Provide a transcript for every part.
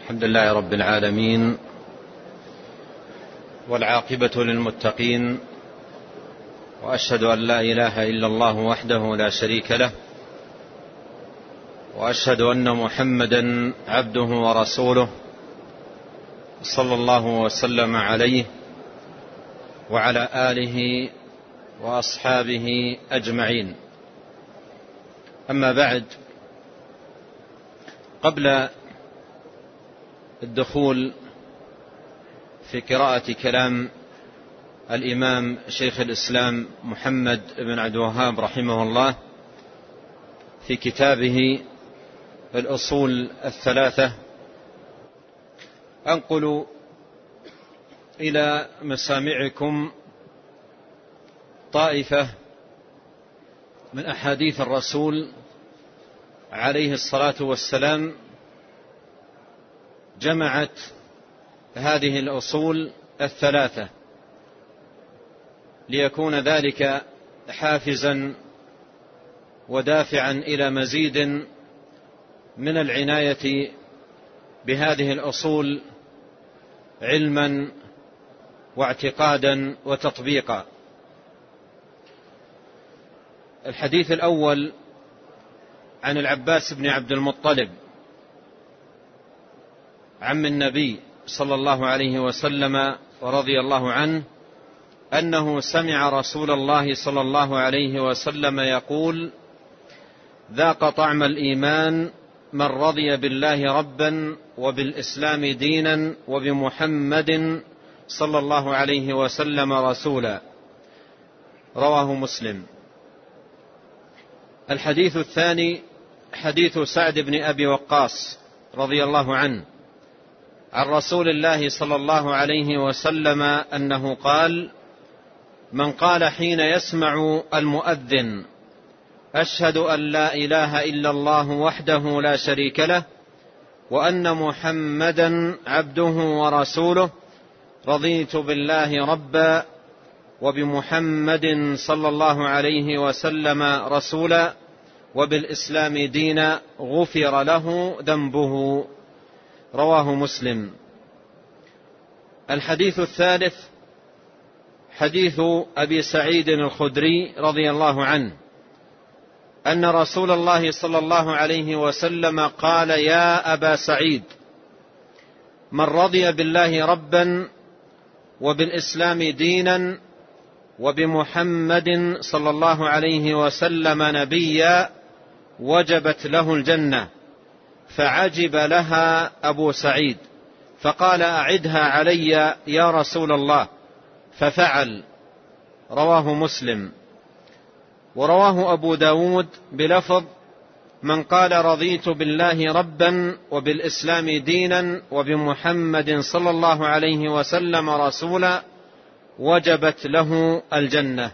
الحمد لله رب العالمين، والعاقبة للمتقين، وأشهد أن لا إله إلا الله وحده لا شريك له، وأشهد أن محمدا عبده ورسوله صلى الله وسلم عليه وعلى آله وأصحابه أجمعين. أما بعد، قبل الدخول في قراءة كلام الإمام شيخ الإسلام محمد بن عبد الوهاب رحمه الله في كتابه الأصول الثلاثة، أنقل إلى مسامعكم طائفة من أحاديث الرسول عليه الصلاة والسلام جمعت هذه الأصول الثلاثة، ليكون ذلك حافزا ودافعا إلى مزيد من العناية بهذه الأصول علما واعتقادا وتطبيقا. الحديث الأول عن العباس بن عبد المطلب عم النبي صلى الله عليه وسلم ورضي الله عنه أنه سمع رسول الله صلى الله عليه وسلم يقول: ذاق طعم الإيمان من رضي بالله ربا وبالإسلام دينا وبمحمد صلى الله عليه وسلم رسولا، رواه مسلم. الحديث الثاني حديث سعد بن أبي وقاص رضي الله عنه عن رسول الله صلى الله عليه وسلم أنه قال: من قال حين يسمع المؤذن أشهد أن لا إله إلا الله وحده لا شريك له وأن محمدا عبده ورسوله، رضيت بالله ربا وبمحمد صلى الله عليه وسلم رسولا وبالإسلام دينا، غفر له ذنبه، رواه مسلم. الحديث الثالث حديث أبي سعيد الخدري رضي الله عنه أن رسول الله صلى الله عليه وسلم قال: يا أبا سعيد، من رضي بالله ربا وبالإسلام دينا وبمحمد صلى الله عليه وسلم نبيا وجبت له الجنة. فعجب لها أبو سعيد فقال: أعدها علي يا رسول الله، ففعل، رواه مسلم. ورواه أبو داود بلفظ: من قال رضيت بالله ربا وبالإسلام دينا وبمحمد صلى الله عليه وسلم رسولا وجبت له الجنة.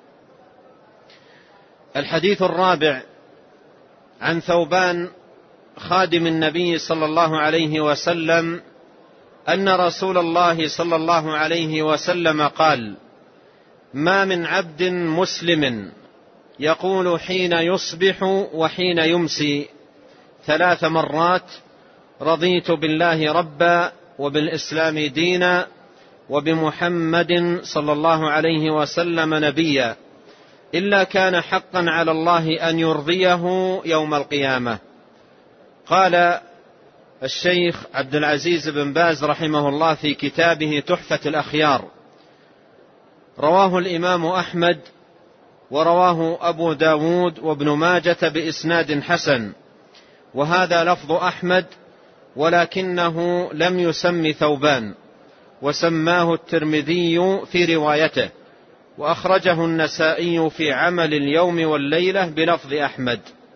الحديث الرابع عن ثوبان خادم النبي صلى الله عليه وسلم أن رسول الله صلى الله عليه وسلم قال: ما من عبد مسلم يقول حين يصبح وحين يمسي 3 مرات: رضيت بالله ربا وبالإسلام دينا وبمحمد صلى الله عليه وسلم نبيا، إلا كان حقا على الله أن يرضيه يوم القيامة. قال الشيخ عبد العزيز بن باز رحمه الله في كتابه تحفة الأخيار: رواه الإمام أحمد ورواه أبو داود وابن ماجة بإسناد حسن، وهذا لفظ أحمد ولكنه لم يسم ثوبان، وسماه الترمذي في روايته، وأخرجه النسائي في عمل اليوم والليلة بلفظ أحمد.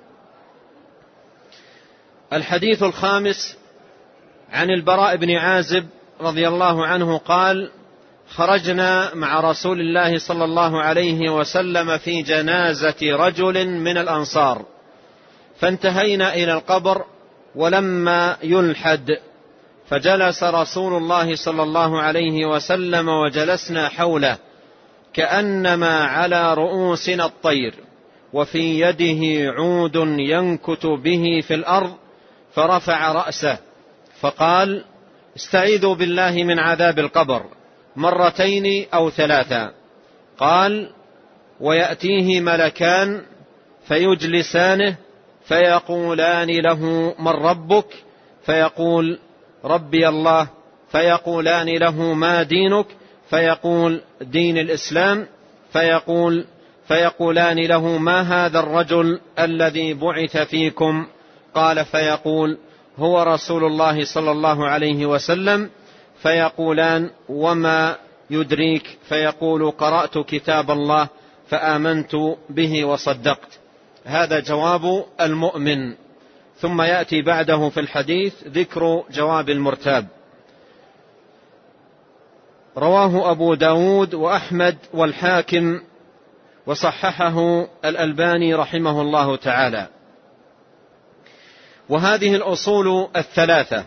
الحديث الخامس عن البراء بن عازب رضي الله عنه قال: خرجنا مع رسول الله صلى الله عليه وسلم في جنازة رجل من الأنصار، فانتهينا إلى القبر ولما يلحد، فجلس رسول الله صلى الله عليه وسلم وجلسنا حوله كأنما على رؤوسنا الطير، وفي يده عود ينكت به في الأرض، فرفع رأسه فقال: استعيذوا بالله من عذاب القبر مرتين أو ثلاثا. قال: ويأتيه ملكان فيجلسانه فيقولان له: من ربك؟ فيقول: ربي الله. فيقولان له: ما دينك؟ فيقول: دين الإسلام. فيقولان له: ما هذا الرجل الذي بعث فيكم؟ قال: فيقول: هو رسول الله صلى الله عليه وسلم. فيقولان: وما يدريك؟ فيقول: قرأت كتاب الله فآمنت به وصدقت. هذا جواب المؤمن. ثم يأتي بعده في الحديث ذكر جواب المرتاب. رواه أبو داود وأحمد والحاكم وصححه الألباني رحمه الله تعالى. وهذه الأصول الثلاثة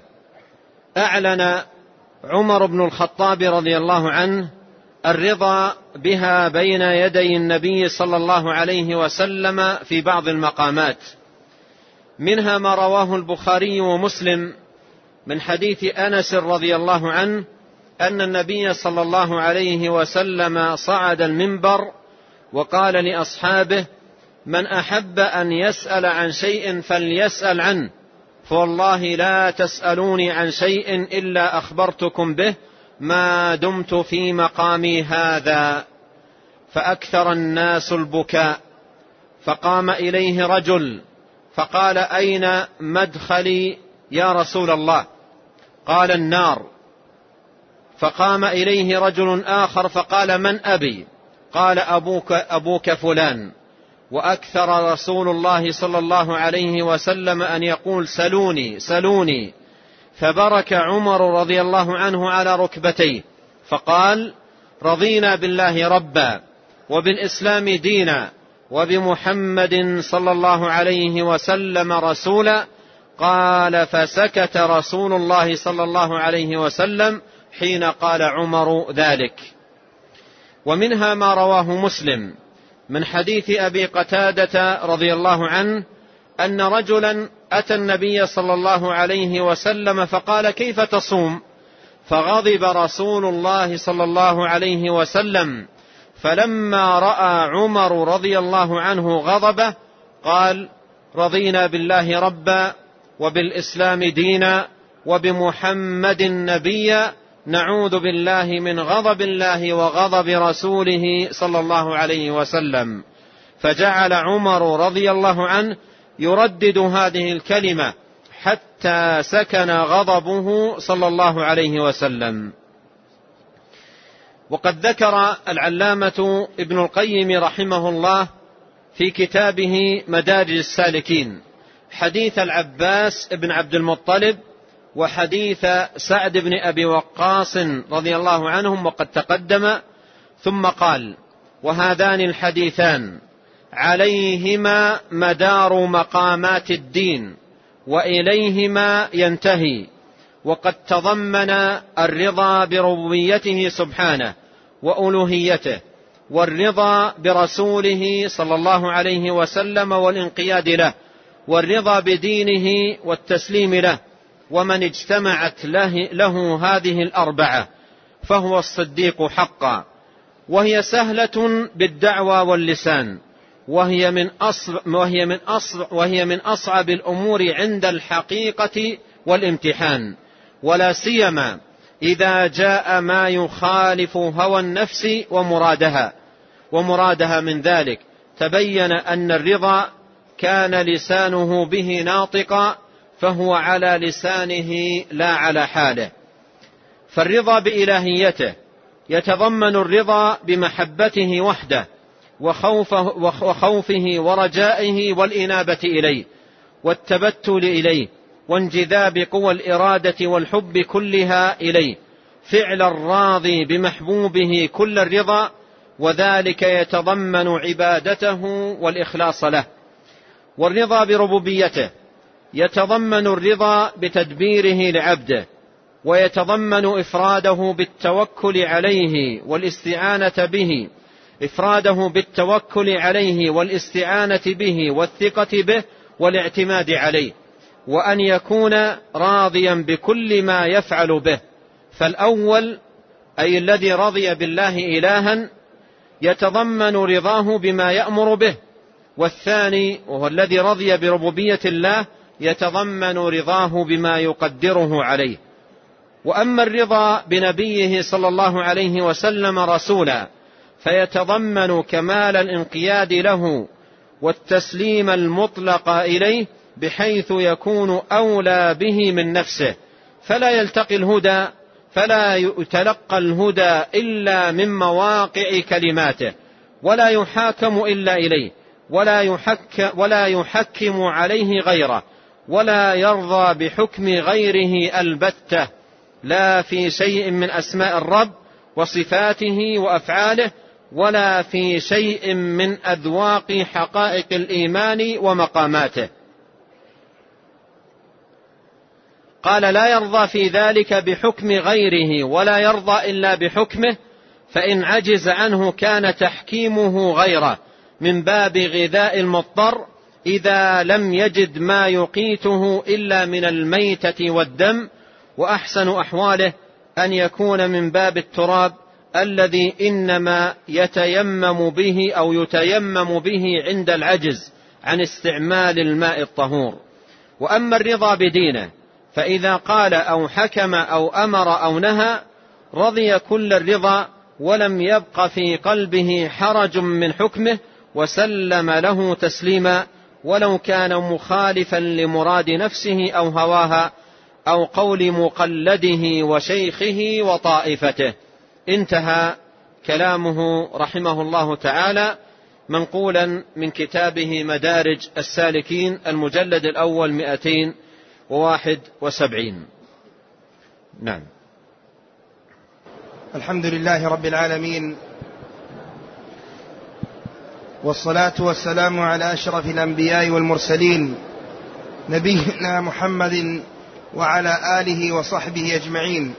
أعلن عمر بن الخطاب رضي الله عنه الرضا بها بين يدي النبي صلى الله عليه وسلم في بعض المقامات، منها ما رواه البخاري ومسلم من حديث أنس رضي الله عنه أن النبي صلى الله عليه وسلم صعد المنبر وقال لأصحابه: من أحب أن يسأل عن شيء فليسأل عنه، فوالله لا تسألوني عن شيء إلا أخبرتكم به ما دمت في مقامي هذا. فأكثر الناس البكاء، فقام إليه رجل فقال: أين مدخلي يا رسول الله؟ قال: النار. فقام إليه رجل آخر فقال: من أبي؟ قال: أبوك فلان. وأكثر رسول الله صلى الله عليه وسلم أن يقول: سلوني سلوني. فبرك عمر رضي الله عنه على ركبتيه فقال: رضينا بالله ربا وبالإسلام دينا وبمحمد صلى الله عليه وسلم رسولا. قال: فسكت رسول الله صلى الله عليه وسلم حين قال عمر ذلك. ومنها ما رواه مسلم من حديث أبي قتادة رضي الله عنه أن رجلا أتى النبي صلى الله عليه وسلم فقال: كيف تصوم؟ فغضب رسول الله صلى الله عليه وسلم، فلما رأى عمر رضي الله عنه غضبه قال: رضينا بالله ربا وبالإسلام دينا وبمحمد نبيا، نعوذ بالله من غضب الله وغضب رسوله صلى الله عليه وسلم. فجعل عمر رضي الله عنه يردد هذه الكلمة حتى سكن غضبه صلى الله عليه وسلم. وقد ذكر العلامة ابن القيم رحمه الله في كتابه مدارج السالكين حديث العباس بن عبد المطلب وحديث سعد بن أبي وقاص رضي الله عنهم وقد تقدم، ثم قال: وهذان الحديثان عليهما مدار مقامات الدين وإليهما ينتهي، وقد تضمن الرضا بربوبيته سبحانه وألوهيته، والرضا برسوله صلى الله عليه وسلم والانقياد له، والرضا بدينه والتسليم له. ومن اجتمعت له هذه الأربعة فهو الصديق حقا. وهي سهلة بالدعوى واللسان، وهي من أصعب الأمور عند الحقيقة والامتحان، ولا سيما إذا جاء ما يخالف هوى النفس ومرادها من ذلك. تبين أن الرضا كان لسانه به ناطقا، فهو على لسانه لا على حاله. فالرضا بإلهيته يتضمن الرضا بمحبته وحده وخوفه ورجائه والإنابة إليه والتبتل إليه وانجذاب قوى الإرادة والحب كلها إليه، فعل الراضي بمحبوبه كل الرضا، وذلك يتضمن عبادته والإخلاص له. والرضا بربوبيته يتضمن الرضا بتدبيره لعبده، ويتضمن إفراده بالتوكل عليه والاستعانة به، إفراده بالتوكل عليه والاستعانة به والثقة به والاعتماد عليه، وأن يكون راضيا بكل ما يفعل به. فالأول أي الذي رضي بالله إلها يتضمن رضاه بما يأمر به، والثاني وهو الذي رضي بربوبية الله يتضمن رضاه بما يقدره عليه. وأما الرضا بنبيه صلى الله عليه وسلم رسولا فيتضمن كمال الانقياد له والتسليم المطلق إليه، بحيث يكون أولى به من نفسه، فلا يتلقى الهدى إلا من مواقع كلماته، ولا يحاكم إلا إليه، ولا يحكم عليه غيره، ولا يرضى بحكم غيره البتة، لا في شيء من أسماء الرب وصفاته وأفعاله، ولا في شيء من أذواق حقائق الإيمان ومقاماته. قال: لا يرضى في ذلك بحكم غيره، ولا يرضى إلا بحكمه، فإن عجز عنه كان تحكيمه غيره من باب غذاء المضطر إذا لم يجد ما يقيته إلا من الميتة والدم. وأحسن أحواله أن يكون من باب التراب الذي إنما يتيمم به عند العجز عن استعمال الماء الطهور. وأما الرضا بدينه فإذا قال أو حكم أو أمر أو نهى رضي كل الرضا، ولم يبق في قلبه حرج من حكمه، وسلم له تسليما، ولو كان مخالفا لمراد نفسه أو هواها أو قول مقلده وشيخه وطائفته. انتهى كلامه رحمه الله تعالى، منقولا من كتابه مدارج السالكين المجلد الأول 271. نعم. الحمد لله رب العالمين، والصلاة والسلام على أشرف الأنبياء والمرسلين نبينا محمد وعلى آله وصحبه أجمعين.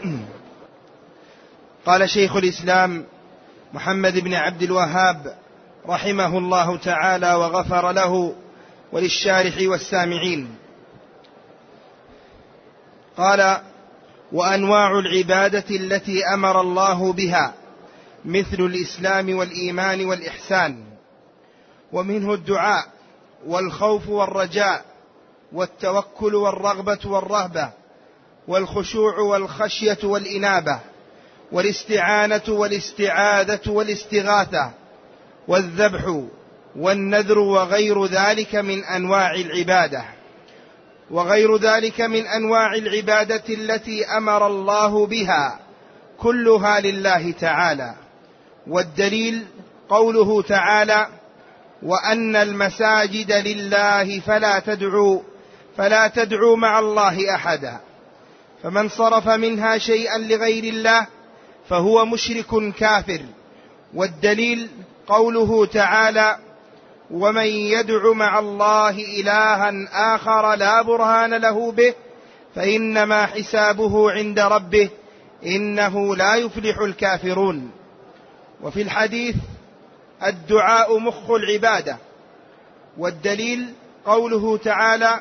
قال شيخ الإسلام محمد بن عبد الوهاب رحمه الله تعالى وغفر له وللشارح والسامعين، قال: وأنواع العبادة التي أمر الله بها مثل الإسلام والإيمان والإحسان، ومنه الدعاء والخوف والرجاء والتوكل والرغبة والرهبة والخشوع والخشية والإنابة والاستعانة والاستعاذة والاستغاثة والذبح والنذر وغير ذلك من أنواع العبادة التي أمر الله بها كلها لله تعالى. والدليل قوله تعالى: وأن المساجد لله فلا تدعوا مع الله أحدا، فمن صرف منها شيئا لغير الله فهو مشرك كافر. والدليل قوله تعالى: ومن يدع مع الله إلها آخر لا برهان له به فإنما حسابه عند ربه إنه لا يفلح الكافرون. وفي الحديث: الدعاء مخ العبادة. والدليل قوله تعالى: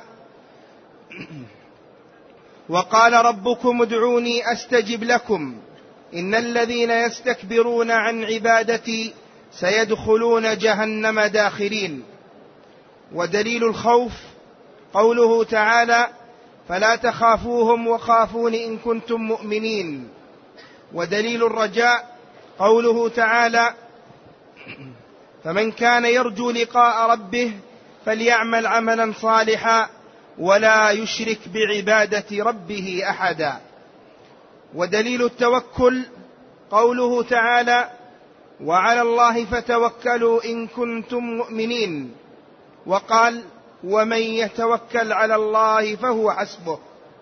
وقال ربكم ادعوني أستجب لكم إن الذين يستكبرون عن عبادتي سيدخلون جهنم داخرين. ودليل الخوف قوله تعالى: فلا تخافوهم وخافون إن كنتم مؤمنين. ودليل الرجاء قوله تعالى: فمن كان يرجو لقاء ربه فليعمل عملا صالحا ولا يشرك بعبادة ربه أحدا. ودليل التوكل قوله تعالى: وعلى الله فتوكلوا إن كنتم مؤمنين. وقال: ومن يتوكل على الله فهو حسبه.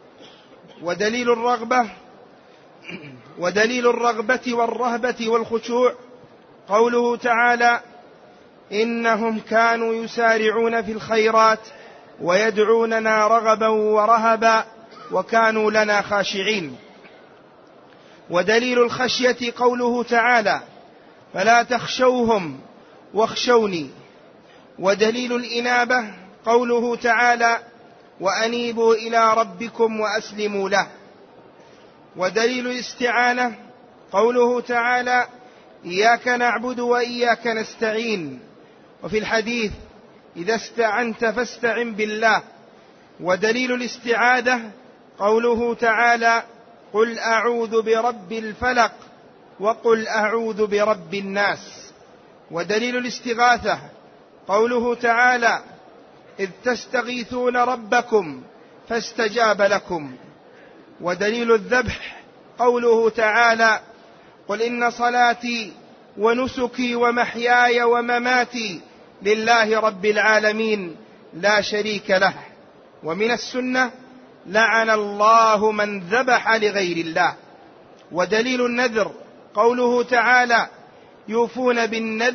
ودليل الرغبة والرهبة والخشوع قوله تعالى: إنهم كانوا يسارعون في الخيرات ويدعوننا رغبا ورهبا وكانوا لنا خاشعين. ودليل الخشية قوله تعالى: فلا تخشوهم واخشوني. ودليل الإنابة قوله تعالى: وأنيبوا إلى ربكم وأسلموا له. ودليل الاستعانة قوله تعالى: إياك نعبد وإياك نستعين. وفي الحديث: إذا استعنت فاستعن بالله. ودليل الاستعاذة قوله تعالى: قل أعوذ برب الفلق وقل أعوذ برب الناس. ودليل الاستغاثة قوله تعالى: إذ تستغيثون ربكم فاستجاب لكم. ودليل الذبح قوله تعالى: قل إن صلاتي ونسكي ومحياي ومماتي لله رب العالمين لا شريك له. ومن السنة: لعن الله من ذبح لغير الله. ودليل النذر قوله تعالى: يوفون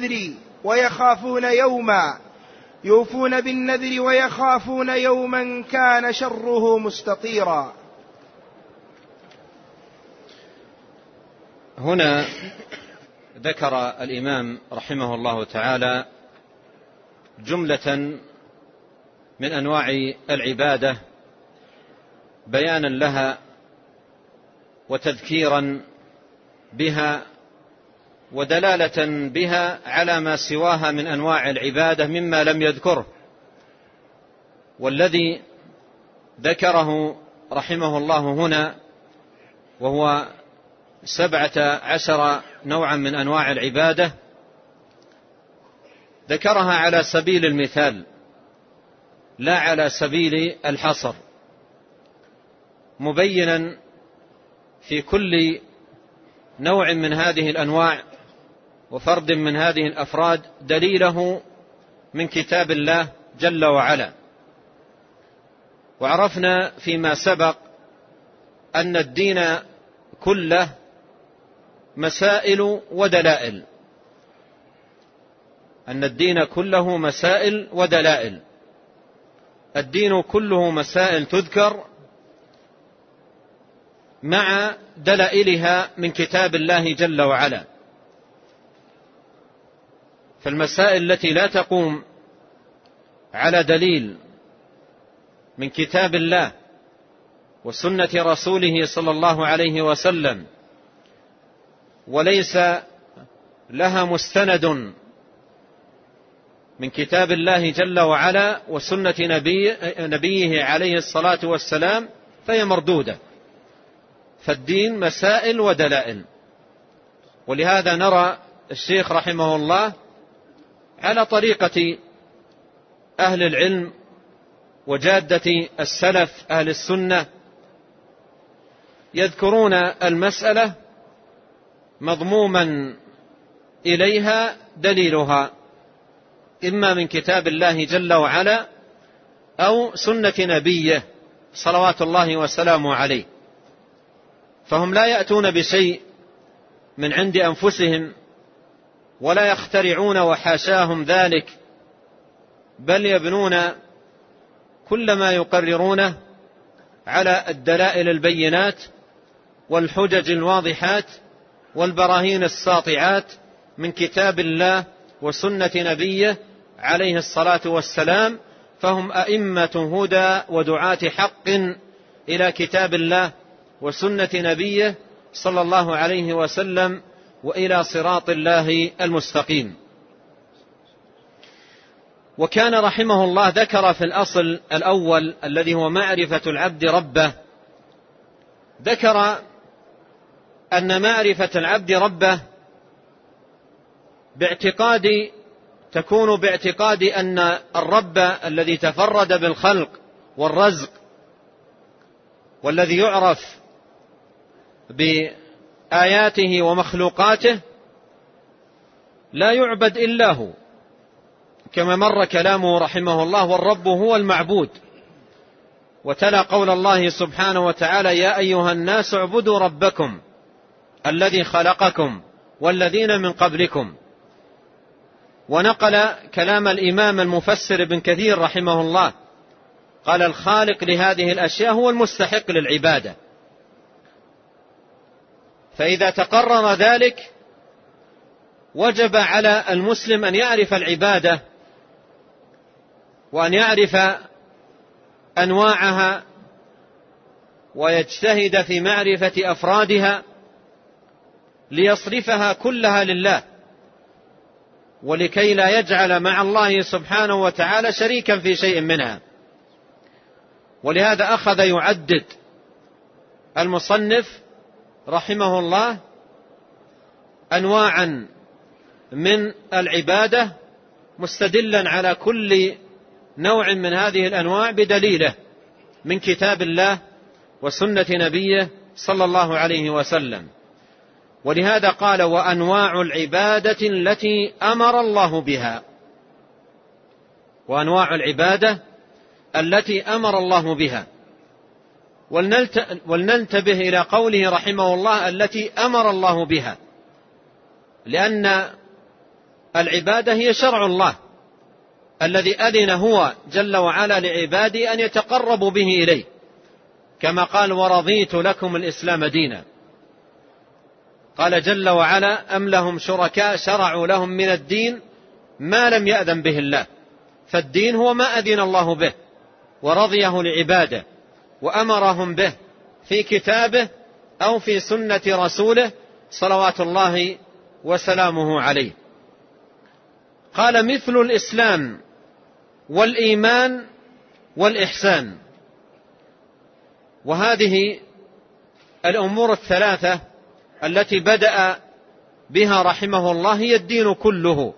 بالنذر ويخافون يوما كان شره مستطيرا. هنا ذكر الإمام رحمه الله تعالى جملة من أنواع العبادة بيانا لها وتذكيرا بها ودلالة بها على ما سواها من أنواع العبادة مما لم يذكره. والذي ذكره رحمه الله هنا وهو 17 نوعا من أنواع العبادة ذكرها على سبيل المثال لا على سبيل الحصر، مبينا في كل نوع من هذه الأنواع وفرد من هذه الأفراد دليله من كتاب الله جل وعلا. وعرفنا فيما سبق أن الدين كله مسائل ودلائل، أن الدين كله مسائل ودلائل. الدين كله مسائل تذكر مع دلائلها من كتاب الله جل وعلا. فالمسائل التي لا تقوم على دليل من كتاب الله وسنة رسوله صلى الله عليه وسلم وليس لها مستند من كتاب الله جل وعلا وسنة نبيه عليه الصلاة والسلام فهي مردودة. فالدين مسائل ودلائل. ولهذا نرى الشيخ رحمه الله على طريقة أهل العلم وجادة السلف أهل السنة يذكرون المسألة مضموما إليها دليلها إما من كتاب الله جل وعلا أو سنة نبيه صلوات الله وسلامه عليه. فهم لا يأتون بشيء من عند أنفسهم ولا يخترعون وحاشاهم ذلك، بل يبنون كل ما يقررونه على الدلائل البينات والحجج الواضحات والبراهين الساطعات من كتاب الله وسنة نبيه عليه الصلاة والسلام. فهم أئمة هدى ودعاة حق إلى كتاب الله وسنة نبيه صلى الله عليه وسلم وإلى صراط الله المستقيم. وكان رحمه الله ذكر في الأصل الأول الذي هو معرفة العبد ربه، ذكر أن معرفة العبد ربه تكون باعتقاد أن الرب الذي تفرد بالخلق والرزق والذي يعرف بآياته ومخلوقاته لا يعبد إلا هو، كما مر كلامه رحمه الله: والرب هو المعبود. وتلا قول الله سبحانه وتعالى: يا أيها الناس اعبدوا ربكم الذي خلقكم والذين من قبلكم. ونقل كلام الإمام المفسر ابن كثير رحمه الله قال: الخالق لهذه الأشياء هو المستحق للعبادة. فإذا تقرر ذلك وجب على المسلم أن يعرف العبادة وأن يعرف أنواعها ويجتهد في معرفة أفرادها ليصرفها كلها لله، ولكي لا يجعل مع الله سبحانه وتعالى شريكا في شيء منها. ولهذا أخذ يعدد المصنف رحمه الله أنواعا من العبادة، مستدلا على كل نوع من هذه الأنواع بدليله من كتاب الله وسنة نبيه صلى الله عليه وسلم. ولهذا قال: وأنواع العبادة التي أمر الله بها. وأنواع العبادة التي أمر الله بها. ولننتبه إلى قوله رحمه الله التي أمر الله بها، لأن العبادة هي شرع الله الذي أذن هو جل وعلا لعباده أن يتقربوا به إليه، كما قال: ورضيت لكم الإسلام دينا. قال جل وعلا: أم لهم شركاء شرعوا لهم من الدين ما لم يأذن به الله. فالدين هو ما أذن الله به ورضيه لعباده وأمرهم به في كتابه أو في سنة رسوله صلوات الله وسلامه عليه. قال: مثل الإسلام والإيمان والإحسان. وهذه الأمور الثلاثة التي بدأ بها رحمه الله هي الدين كله،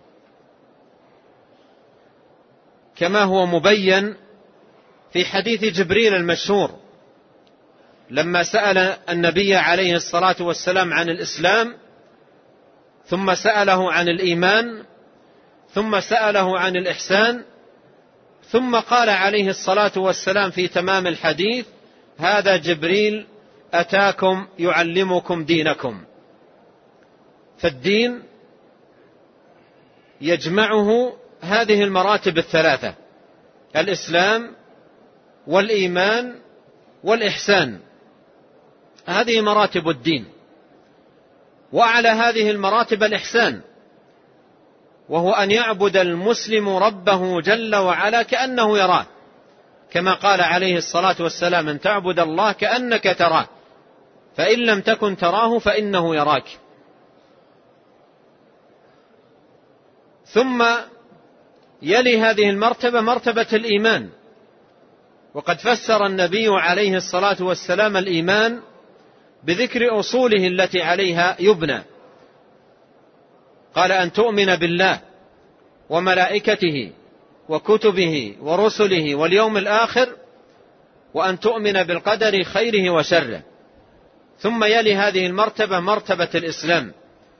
كما هو مبين في حديث جبريل المشهور لما سأل النبي عليه الصلاة والسلام عن الإسلام، ثم سأله عن الإيمان، ثم سأله عن الإحسان، ثم قال عليه الصلاة والسلام في تمام الحديث: هذا جبريل أتاكم يعلمكم دينكم. فالدين يجمعه هذه المراتب الثلاثة: الإسلام والإيمان والإحسان. هذه مراتب الدين. وأعلى هذه المراتب الإحسان، وهو أن يعبد المسلم ربه جل وعلا كأنه يراه، كما قال عليه الصلاة والسلام: أن تعبد الله كأنك تراه فإن لم تكن تراه فإنه يراك. ثم يلي هذه المرتبة مرتبة الإيمان، وقد فسر النبي عليه الصلاة والسلام الإيمان بذكر أصوله التي عليها يبنى. قال: أن تؤمن بالله وملائكته وكتبه ورسله واليوم الآخر، وأن تؤمن بالقدر خيره وشره. ثم يلي هذه المرتبة مرتبة الإسلام،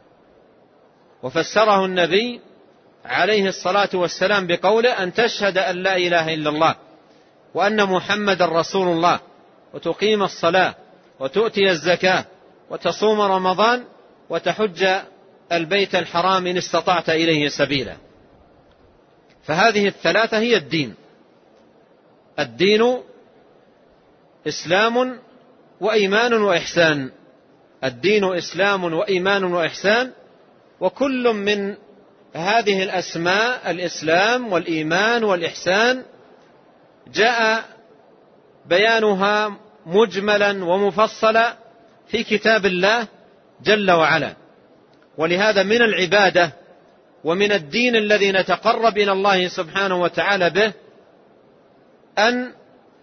وفسره النبي عليه الصلاة والسلام بقوله: أن تشهد أن لا إله إلا الله وأن محمد رسول الله، وتقيم الصلاة وتؤتي الزكاة وتصوم رمضان وتحج البيت الحرام إن استطعت إليه سبيلا. فهذه الثلاثة هي الدين. الدين إسلام وإيمان وإحسان. الدين إسلام وإيمان وإحسان. وكل من هذه الأسماء، الإسلام والإيمان والإحسان، جاء بيانها مجملا ومفصلا في كتاب الله جل وعلا. ولهذا من العبادة ومن الدين الذي نتقرب إلى الله سبحانه وتعالى به أن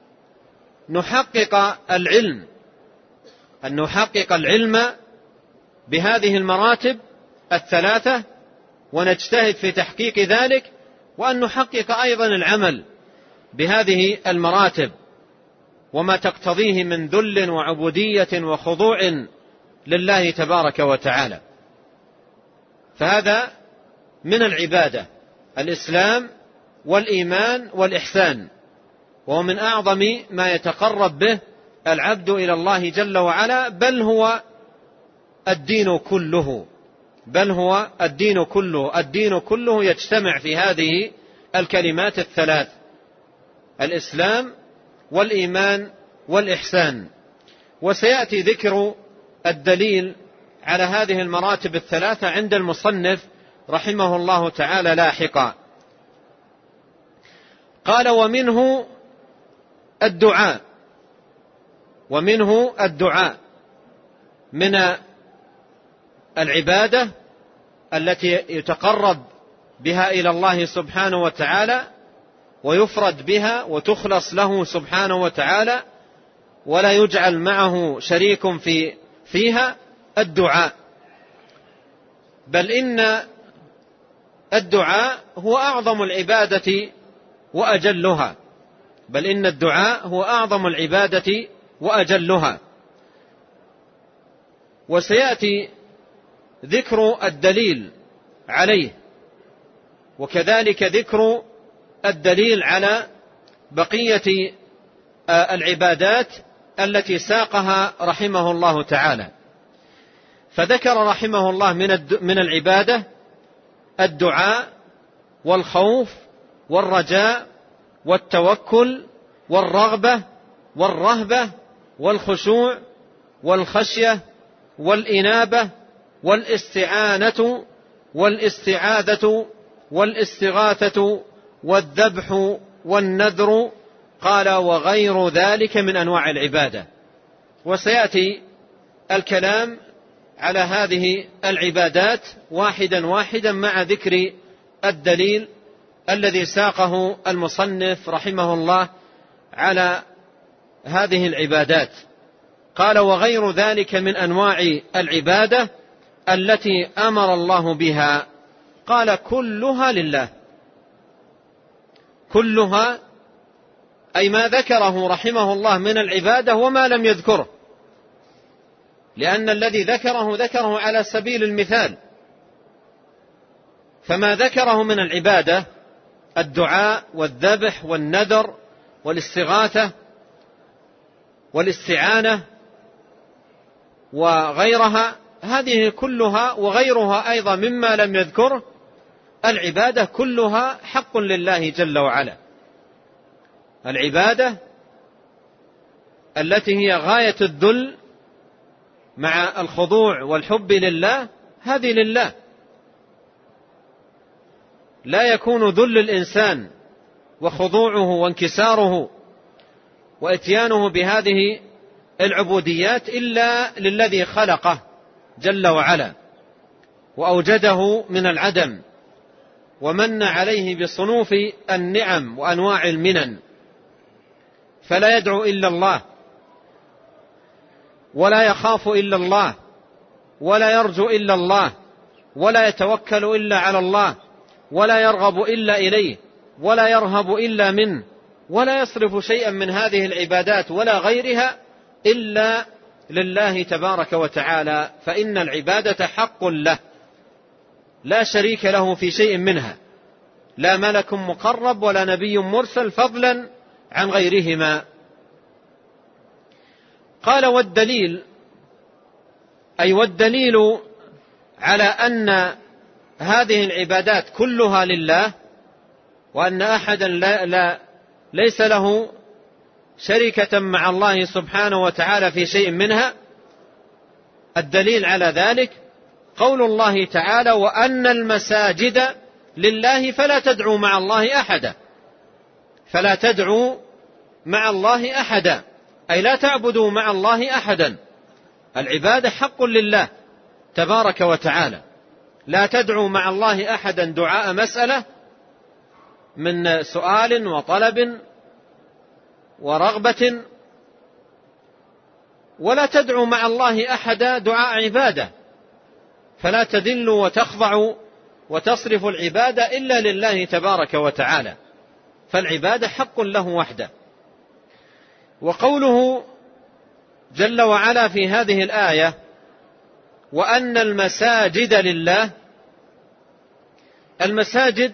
نحقق العلم، أن نحقق العلم بهذه المراتب الثلاثة ونجتهد في تحقيق ذلك، وأن نحقق أيضا العمل بهذه المراتب وما تقتضيه من ذل وعبودية وخضوع لله تبارك وتعالى. فهذا من العبادة الإسلام والإيمان والإحسان، وهو من أعظم ما يتقرب به العبد إلى الله جل وعلا، بل هو الدين كله. بل هو الدين كله. الدين كله يجتمع في هذه الكلمات الثلاث: الإسلام والإيمان والإحسان. وسيأتي ذكر الدليل على هذه المراتب الثلاثة عند المصنف رحمه الله تعالى لاحقا. قال: ومنه الدعاء، ومنه الدعاء من العبادة التي يتقرب بها إلى الله سبحانه وتعالى ويفرد بها وتخلص له سبحانه وتعالى ولا يجعل معه شريك فيها الدعاء. بل إن الدعاء هو أعظم العبادة وأجلها، بل إن الدعاء هو أعظم العبادة وأجلها. وسيأتي ذكر الدليل عليه، وكذلك ذكر الدليل على بقية العبادات التي ساقها رحمه الله تعالى. فذكر رحمه الله من العبادة الدعاء والخوف والرجاء والتوكل والرغبة والرهبة والخشوع والخشية والإنابة والاستعانة والاستعاذة والاستغاثة والذبح والنذر. قال وغير ذلك من أنواع العبادة. وسيأتي الكلام على هذه العبادات واحدا واحدا مع ذكر الدليل الذي ساقه المصنف رحمه الله على هذه العبادات. قال وغير ذلك من أنواع العبادة التي أمر الله بها. قال كلها لله، كلها أي ما ذكره رحمه الله من العبادة وما لم يذكره، لأن الذي ذكره على سبيل المثال. فما ذكره من العبادة الدعاء والذبح والنذر والاستغاثة والاستعانة وغيرها، هذه كلها وغيرها أيضا مما لم يذكره، العبادة كلها حق لله جل وعلا. العبادة التي هي غاية الذل مع الخضوع والحب لله، هذه لله. لا يكون ذل الإنسان وخضوعه وانكساره وإتيانه بهذه العبوديات إلا للذي خلقه جل وعلا وأوجده من العدم ومن عليه بصنوف النعم وأنواع المنن. فلا يدعو إلا الله ولا يخاف إلا الله ولا يرجو إلا الله ولا يتوكل إلا على الله ولا يرغب إلا إليه ولا يرهب إلا منه ولا يصرف شيئا من هذه العبادات ولا غيرها إلا لله تبارك وتعالى. فإن العبادة حق له لا شريك له في شيء منها، لا ملك مقرب ولا نبي مرسل فضلا عن غيرهما. قال والدليل، أي والدليل على أن هذه العبادات كلها لله وأن أحدا ليس له شركة مع الله سبحانه وتعالى في شيء منها. الدليل على ذلك قول الله تعالى وأن المساجد لله فلا تدعوا مع الله أحدا. فلا تدعوا مع الله أحدا أي لا تعبدوا مع الله أحدا. العبادة حق لله تبارك وتعالى، لا تدعوا مع الله أحدا دعاء مسألة من سؤال وطلب ورغبة، ولا تدعوا مع الله أحدا دعاء عبادة، فلا تذلوا وتخضعوا وتصرفوا العبادة إلا لله تبارك وتعالى. فالعبادة حق له وحده. وقوله جل وعلا في هذه الآية وأن المساجد لله، المساجد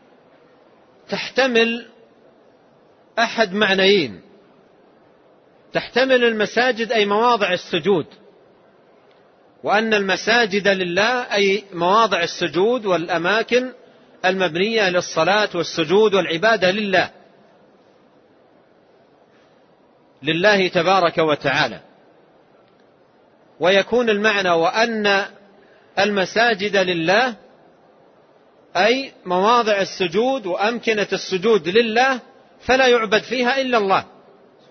تحتمل أحد معنيين. تحتمل المساجد أي مواضع السجود، وأن المساجد لله أي مواضع السجود والأماكن المبنية للصلاة والسجود والعبادة لله تبارك وتعالى. ويكون المعنى وأن المساجد لله أي مواضع السجود وأمكنة السجود لله فلا يعبد فيها إلا الله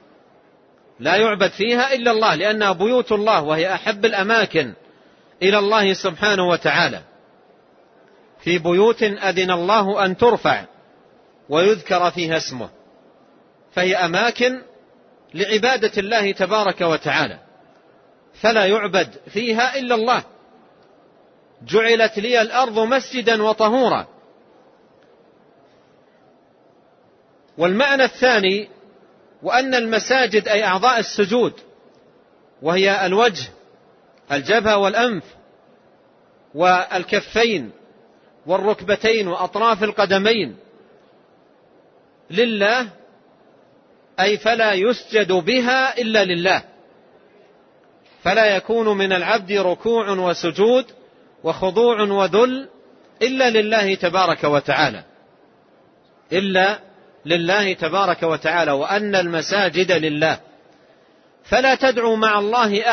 لا يعبد فيها إلا الله، لأنها بيوت الله وهي أحب الأماكن إلى الله سبحانه وتعالى، في بيوت أذن الله أن ترفع ويذكر فيها اسمه، فهي أماكن لعبادة الله تبارك وتعالى، فلا يعبد فيها إلا الله. جعلت لي الأرض مسجدا وطهورا. والمعنى الثاني: وأن المساجد أي أعضاء السجود، وهي الوجه، الجبهة والأنف والكفين والركبتين وأطراف القدمين، لله، أي فلا يسجد بها إلا لله، فلا يكون من العبد ركوع وسجود وخضوع وذل إلا لله تبارك وتعالى، إلا لله تبارك وتعالى. وأن المساجد لله، فلا تدعو مع الله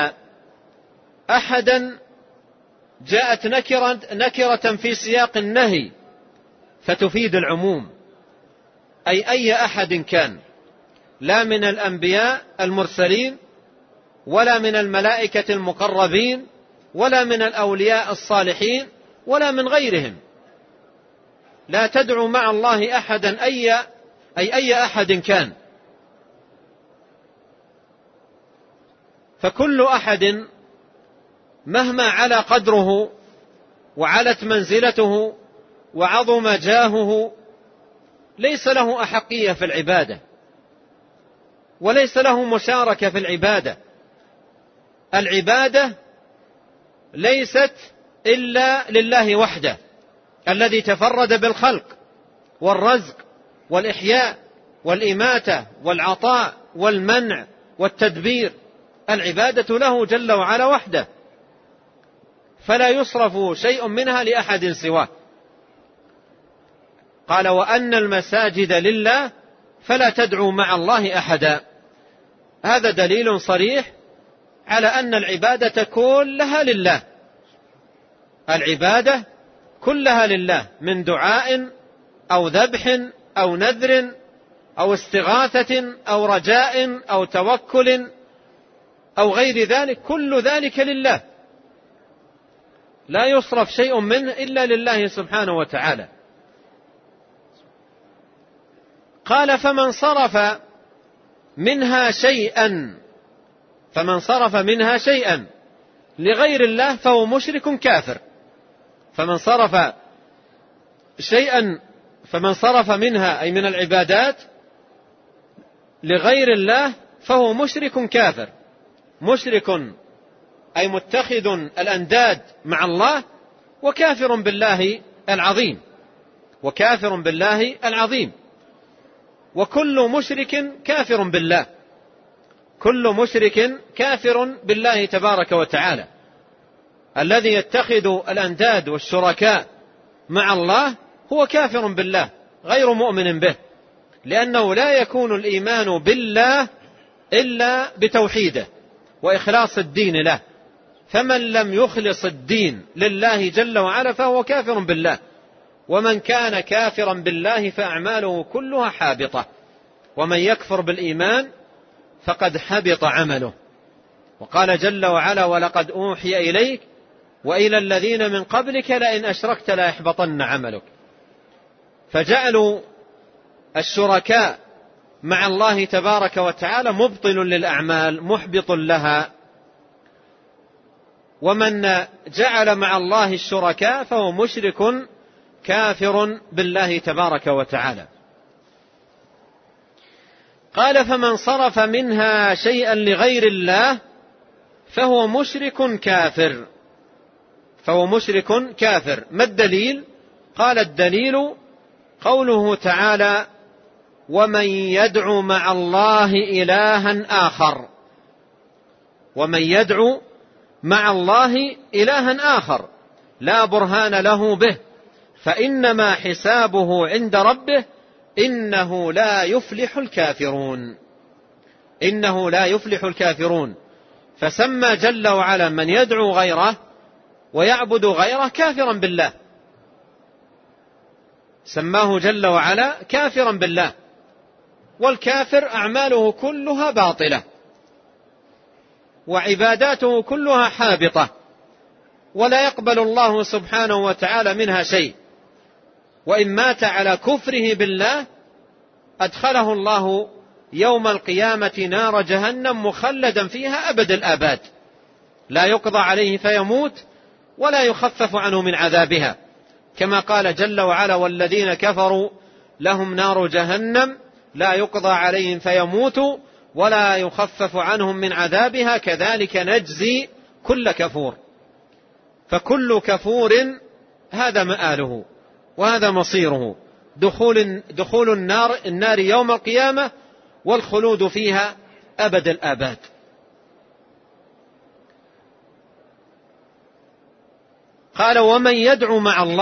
أحدا جاءت نكرة في سياق النهي فتفيد العموم، أي أحد كان، لا من الأنبياء المرسلين ولا من الملائكة المقربين ولا من الأولياء الصالحين ولا من غيرهم. لا تدعو مع الله أحدا أي أحد كان. فكل أحد مهما علا قدره وعلت منزلته وعظم جاهه ليس له أحقية في العبادة، وليس له مشاركة في العبادة. العبادة ليست إلا لله وحده، الذي تفرد بالخلق والرزق والإحياء والإماتة والعطاء والمنع والتدبير. العبادة له جل وعلا وحده، فلا يصرف شيء منها لأحد سواه. قال: وأن المساجد لله فلا تدعو مع الله أحدا. هذا دليل صريح على أن العبادة كلها لله، العبادة كلها لله، من دعاء أو ذبح أو نذر أو استغاثة أو رجاء أو توكل أو غير ذلك، كل ذلك لله، لا يصرف شيء منه إلا لله سبحانه وتعالى. قال: فمن صرف منها شيئا لغير الله فهو مشرك كافر. فمن صرف منها أي من العبادات لغير الله فهو مشرك كافر. مشرك أي متخذ الأنداد مع الله، وكافر بالله العظيم. وكل مشرك كافر بالله، كل مشرك كافر بالله تبارك وتعالى. الذي يتخذ الأنداد والشركاء مع الله هو كافر بالله غير مؤمن به، لأنه لا يكون الإيمان بالله إلا بتوحيده وإخلاص الدين له. فمن لم يخلص الدين لله جل وعلا فهو كافر بالله. ومن كان كافرا بالله فأعماله كلها حابطة، ومن يكفر بالإيمان فقد حبط عمله. وقال جل وعلا: ولقد أوحي إليك وإلى الذين من قبلك لئن أشركت ليحبطن عملك. فجعلوا الشركاء مع الله تبارك وتعالى مبطل للأعمال محبط لها. ومن جعل مع الله الشركاء فهو مشرك كافر بالله تبارك وتعالى. قال: فمن صرف منها شيئا لغير الله فهو مشرك كافر. ما الدليل؟ قال: الدليل قوله تعالى: ومن يدعو مع الله إلها آخر لا برهان له به فإنما حسابه عند ربه إنه لا يفلح الكافرون. فسمى جل وعلا من يدعو غيره ويعبد غيره كافرا بالله، سماه جل وعلا كافرا بالله. والكافر أعماله كلها باطلة وعباداته كلها حابطة، ولا يقبل الله سبحانه وتعالى منها شيء. وإن مات على كفره بالله أدخله الله يوم القيامة نار جهنم مخلدا فيها أبد الآباد، لا يقضى عليه فيموت ولا يخفف عنه من عذابها، كما قال جل وعلا: والذين كفروا لهم نار جهنم لا يقضى عليهم فيموتوا ولا يخفف عنهم من عذابها كذلك نجزي كل كفور. فكل كفور هذا مآله وهذا مصيره، دخول النار يوم القيامة والخلود فيها أبد الآباد. قال: ومن يدعو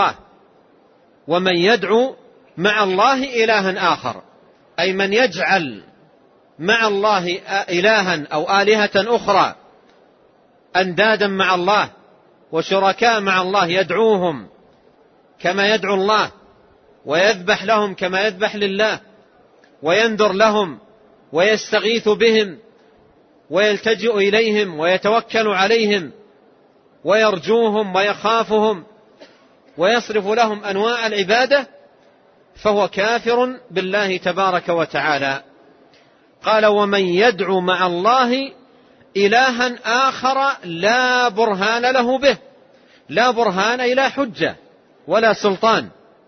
مع الله إلها آخر، أي من يجعل مع الله إلها أو آلهة أخرى، أندادا مع الله وشركاء مع الله، يدعوهم كما يدعو الله، ويذبح لهم كما يذبح لله، وينذر لهم ويستغيث بهم ويلتجئ إليهم ويتوكل عليهم ويرجوهم ويخافهم ويصرف لهم أنواع العبادة، فهو كافر بالله تبارك وتعالى. قال: ومن يدعو مع الله إلها آخر لا برهان له به، لا برهان إلى حجة ولا سلطان.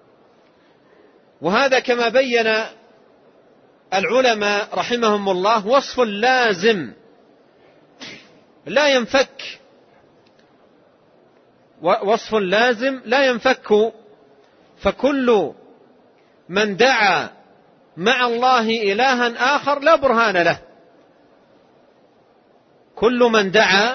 وهذا كما بين العلماء رحمهم الله وصف لازم لا ينفك، وصف لازم لا ينفك. فكل من دعا مع الله إلها آخر لا برهان له، كل من دعا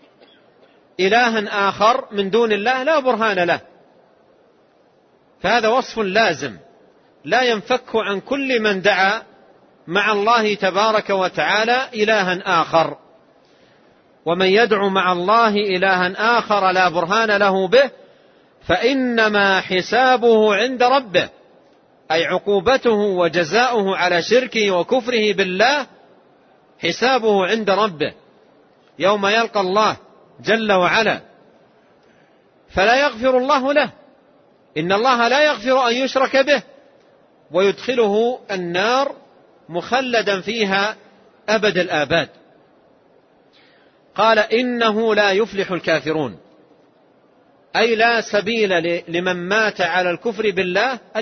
إلها آخر من دون الله لا برهان له، فهذا وصف لازم لا ينفك عن كل من دعا مع الله تبارك وتعالى إلها آخر. ومن يدعو مع الله إلها آخر لا برهان له به فإنما حسابه عند ربه، أي عقوبته وجزاؤه على شركه وكفره بالله حسابه عند ربه يوم يلقى الله جل وعلا، فلا يغفر الله له، إن الله لا يغفر أن يشرك به ويدخله النار مخلدا فيها أبد الآباد. قال: إنه لا يفلح الكافرون، أي لا سبيل لمن مات على الكفر بالله أن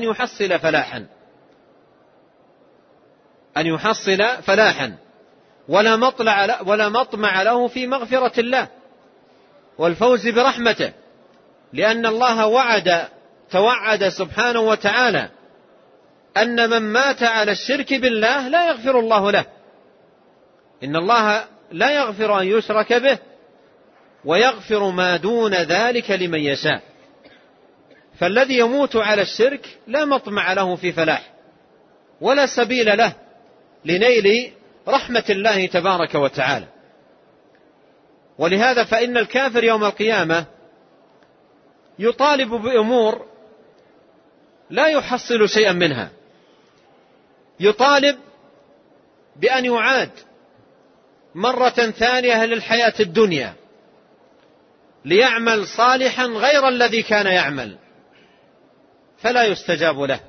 يحصل فلاحا ولا مطمع له في مغفرة الله والفوز برحمته، لأن الله توعد سبحانه وتعالى أن من مات على الشرك بالله لا يغفر الله له، إن الله لا يغفر أن يشرك به ويغفر ما دون ذلك لمن يشاء. فالذي يموت على الشرك لا مطمع له في فلاح ولا سبيل له لنيل رحمة الله تبارك وتعالى. ولهذا فإن الكافر يوم القيامة يطالب بأمور لا يحصل شيئا منها، يطالب بأن يعاد مرة ثانية للحياة الدنيا ليعمل صالحا غير الذي كان يعمل فلا يستجاب له،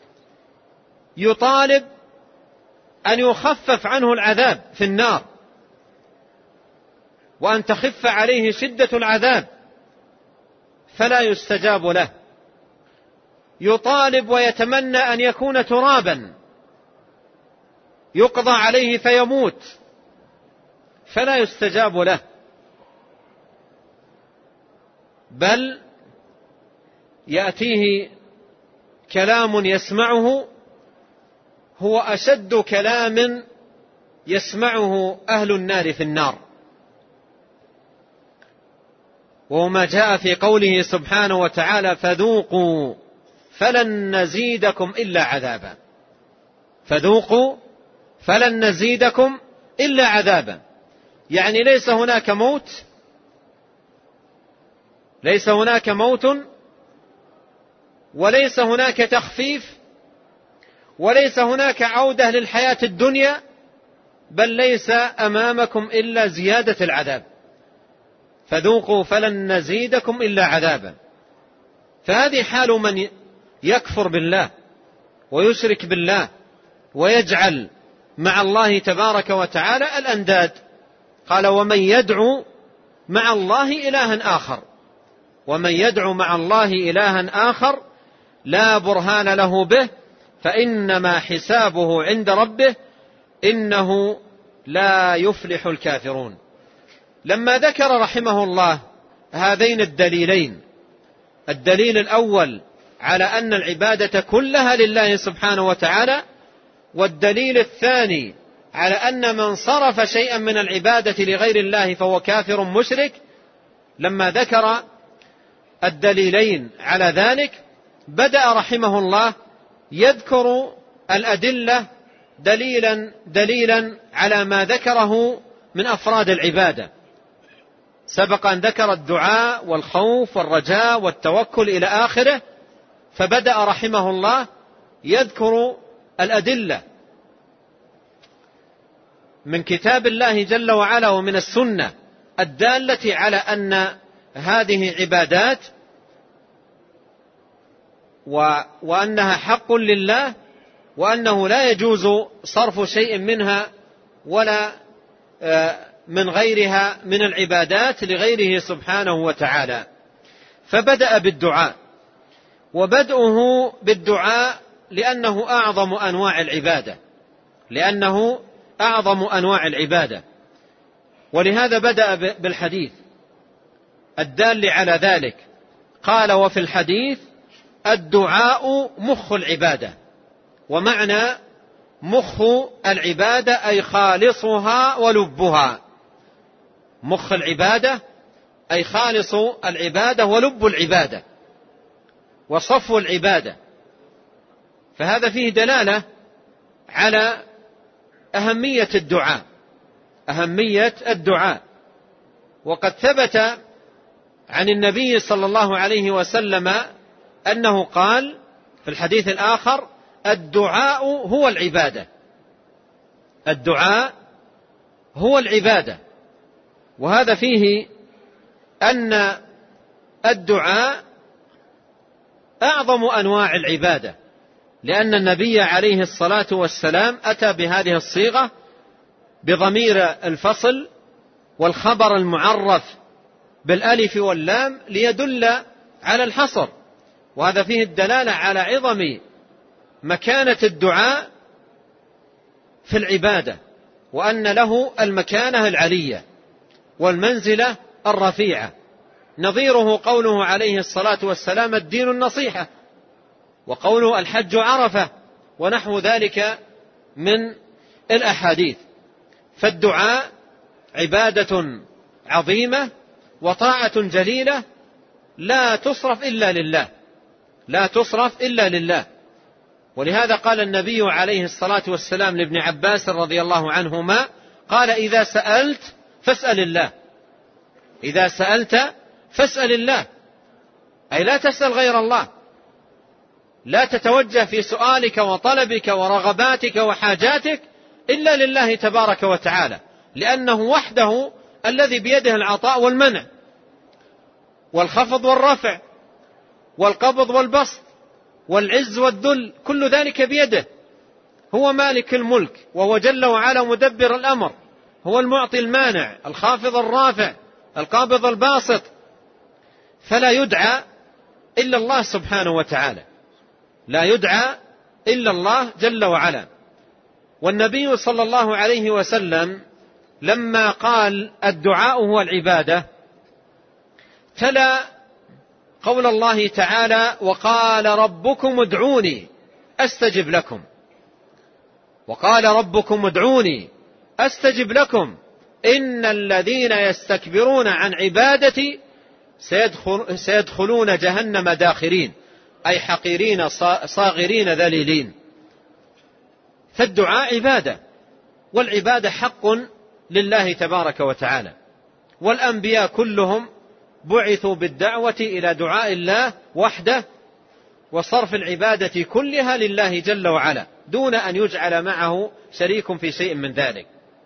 يطالب أن يخفف عنه العذاب في النار وأن تخف عليه شدة العذاب فلا يستجاب له، يطالب ويتمنى أن يكون ترابا يقضى عليه فيموت فلا يستجاب له، بل يأتيه كلام يسمعه هو أشد كلام يسمعه أهل النار في النار، وهو ما جاء في قوله سبحانه وتعالى: فذوقوا فلن نزيدكم إلا عذابا، فذوقوا فلن نزيدكم إلا عذابا، يعني ليس هناك موت وليس هناك تخفيف وليس هناك عودة للحياة الدنيا بل ليس أمامكم إلا زيادة العذاب، فذوقوا فلن نزيدكم إلا عذابا. فهذه حال من يكفر بالله ويشرك بالله ويجعل مع الله تبارك وتعالى الأنداد. قال ومن يدعو مع الله إلها آخر، ومن يدعو مع الله إلها آخر لا برهان له به فإنما حسابه عند ربه إنه لا يفلح الكافرون. لما ذكر رحمه الله هذين الدليلين، الدليل الأول على أن العبادة كلها لله سبحانه وتعالى، والدليل الثاني على أن من صرف شيئا من العبادة لغير الله فهو كافر مشرك، لما ذكر الدليلين على ذلك بدأ رحمه الله يذكر الأدلة دليلا على ما ذكره من أفراد العبادة. سبق أن ذكر الدعاء والخوف والرجاء والتوكل إلى آخره، فبدأ رحمه الله يذكر الأدلة من كتاب الله جل وعلا ومن السنة الدالة على أن هذه عبادات وأنها حق لله، وأنه لا يجوز صرف شيء منها ولا من غيرها من العبادات لغيره سبحانه وتعالى. فبدأ بالدعاء، وبدأه بالدعاء لأنه أعظم أنواع العبادة، لأنه أعظم أنواع العبادة، ولهذا بدأ بالحديث الدال على ذلك. قال وفي الحديث الدعاء مخ العبادة. ومعنى مخ العبادة أي خالصها ولبها. مخ العبادة أي خالص العبادة ولب العبادة وصفو العبادة. فهذا فيه دلالة على أهمية الدعاء، أهمية الدعاء. وقد ثبت عن النبي صلى الله عليه وسلم أنه قال في الحديث الآخر الدعاء هو العبادة، الدعاء هو العبادة. وهذا فيه أن الدعاء أعظم أنواع العبادة، لأن النبي عليه الصلاة والسلام أتى بهذه الصيغة بضمير الفصل والخبر المعرف بالألف واللام ليدل على الحصر. وهذا فيه الدلالة على عظم مكانة الدعاء في العبادة، وأن له المكانة العلية والمنزلة الرفيعة. نظيره قوله عليه الصلاة والسلام الدين النصيحة، وقوله الحج عرفة، ونحو ذلك من الأحاديث. فالدعاء عبادة عظيمة وطاعة جليلة لا تصرف إلا لله، لا تصرف إلا لله. ولهذا قال النبي عليه الصلاة والسلام لابن عباس رضي الله عنهما قال إذا سألت فاسأل الله، إذا سألت فاسأل الله، أي لا تسأل غير الله، لا تتوجه في سؤالك وطلبك ورغباتك وحاجاتك إلا لله تبارك وتعالى، لأنه وحده الذي بيده العطاء والمنع والخفض والرفع والقبض والبسط والعز والذل، كل ذلك بيده. هو مالك الملك، وهو جل وعلا مدبر الأمر، هو المعطي المانع الخافض الرافع القابض الباسط، فلا يدعى إلا الله سبحانه وتعالى، لا يدعى إلا الله جل وعلا. والنبي صلى الله عليه وسلم لما قال الدعاء هو العبادة تلا قول الله تعالى وقال ربكم ادعوني أستجب لكم، وقال ربكم ادعوني أستجب لكم إن الذين يستكبرون عن عبادتي سيدخلون جهنم داخرين، أي حقيرين صاغرين ذليلين. فالدعاء عبادة، والعبادة حق لله تبارك وتعالى، والأنبياء كلهم بعثوا بالدعوة إلى دعاء الله وحده وصرف العبادة كلها لله جل وعلا دون أن يجعل معه شريك في شيء من ذلك.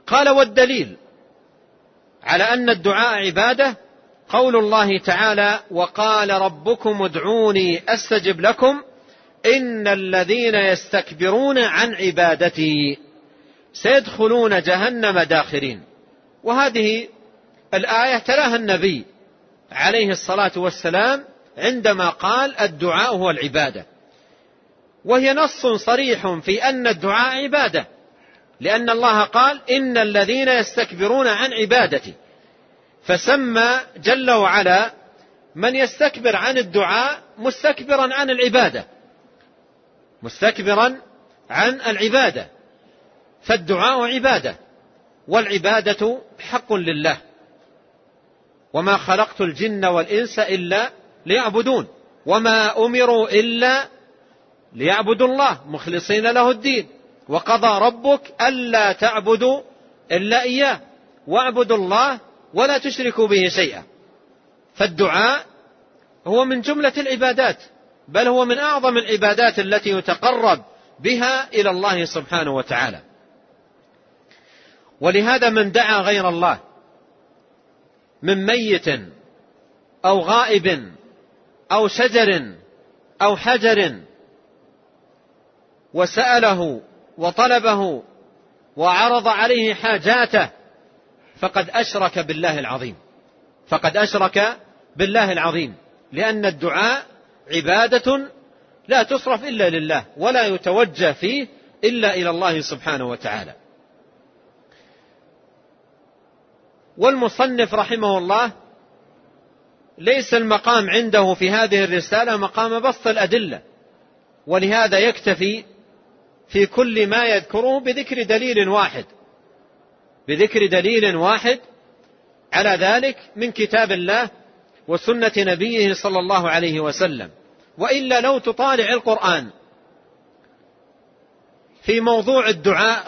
قال: والدليل على أن الدعاء عبادة قول الله تعالى: وقال ربكم ادعوني أستجب لكم إن الذين يستكبرون عن عبادتي سيدخلون جهنم داخرين. وهذه الآية تلاها النبي عليه الصلاة والسلام عندما قال: الدعاء هو العبادة، وهي نص صريح في أن الدعاء عبادة، لأن الله قال: إن الذين يستكبرون عن عبادتي، فسمى جل وعلا من يستكبر عن الدعاء مستكبرا عن العبادة، مستكبرا عن العبادة. فالدعاء عبادة، والعبادة حق لله. وما خلقت الجن والإنس إلا ليعبدون، وما أمروا إلا ليعبدوا الله مخلصين له الدين، وقضى ربك ألا تعبدوا إلا إياه واعبدوا الله ولا تشركوا به شيئا. فالدعاء هو من جملة العبادات، بل هو من أعظم العبادات التي يتقرب بها إلى الله سبحانه وتعالى. ولهذا من دعا غير الله من ميت أو غائب أو شجر أو حجر وسأله وطلبه وعرض عليه حاجاته فقد أشرك بالله العظيم، فقد أشرك بالله العظيم، لأن الدعاء عبادة لا تصرف إلا لله، ولا يتوجه فيه إلا إلى الله سبحانه وتعالى. والمصنف رحمه الله ليس المقام عنده في هذه الرسالة مقام بسط الأدلة، ولهذا يكتفي في كل ما يذكره بذكر دليل واحد على ذلك من كتاب الله وسنة نبيه صلى الله عليه وسلم. وإلا لو تطالع القرآن في موضوع الدعاء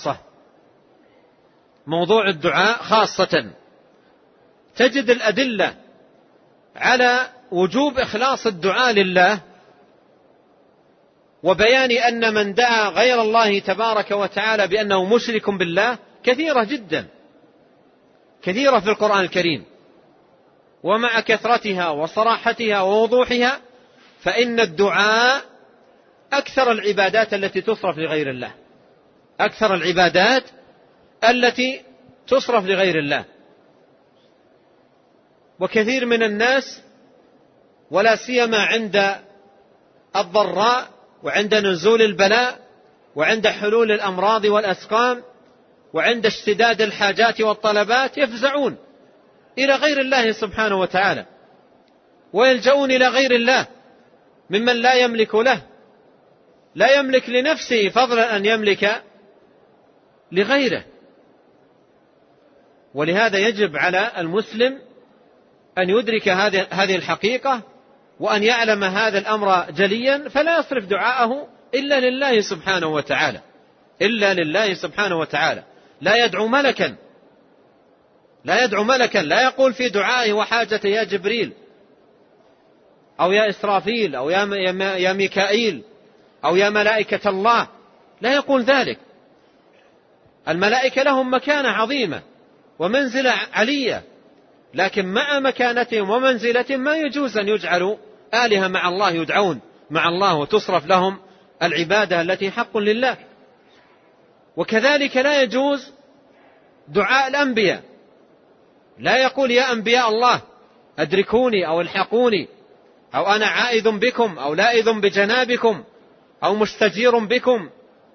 خاصة تجد الأدلة على وجوب إخلاص الدعاء لله، وبيان أن من دعا غير الله تبارك وتعالى بأنه مشرك بالله كثيرة جدا، كثيرة في القرآن الكريم. ومع كثرتها وصراحتها ووضوحها فإن الدعاء أكثر العبادات التي تصرف لغير الله، أكثر العبادات التي تصرف لغير الله. وكثير من الناس ولا سيما عند الضراء وعند نزول البلاء وعند حلول الأمراض والأسقام وعند اشتداد الحاجات والطلبات يفزعون إلى غير الله سبحانه وتعالى، ويلجؤون إلى غير الله ممن لا يملك له، لا يملك لنفسه فضلا أن يملك لغيره. ولهذا يجب على المسلم أن يدرك هذه الحقيقة وأن يعلم هذا الأمر جليا، فلا يصرف دعاءه إلا لله سبحانه وتعالى، إلا لله سبحانه وتعالى. لا يدعو ملكا، لا يقول في دعائه وحاجته يا جبريل أو يا إسرافيل أو يا ميكائيل أو يا ملائكة الله، لا يقول ذلك. الملائكة لهم مكانة عظيمة ومنزلة علية، لكن مع مكانتهم ومنزلتهم ما يجوز أن يجعلوا آلهة مع الله، يدعون مع الله وتصرف لهم العبادة التي حق لله. وكذلك لا يجوز دعاء الأنبياء، لا يقول يا أنبياء الله أدركوني أو الحقوني أو أنا عائذ بكم أو لائذ بجنابكم أو مستجير بكم،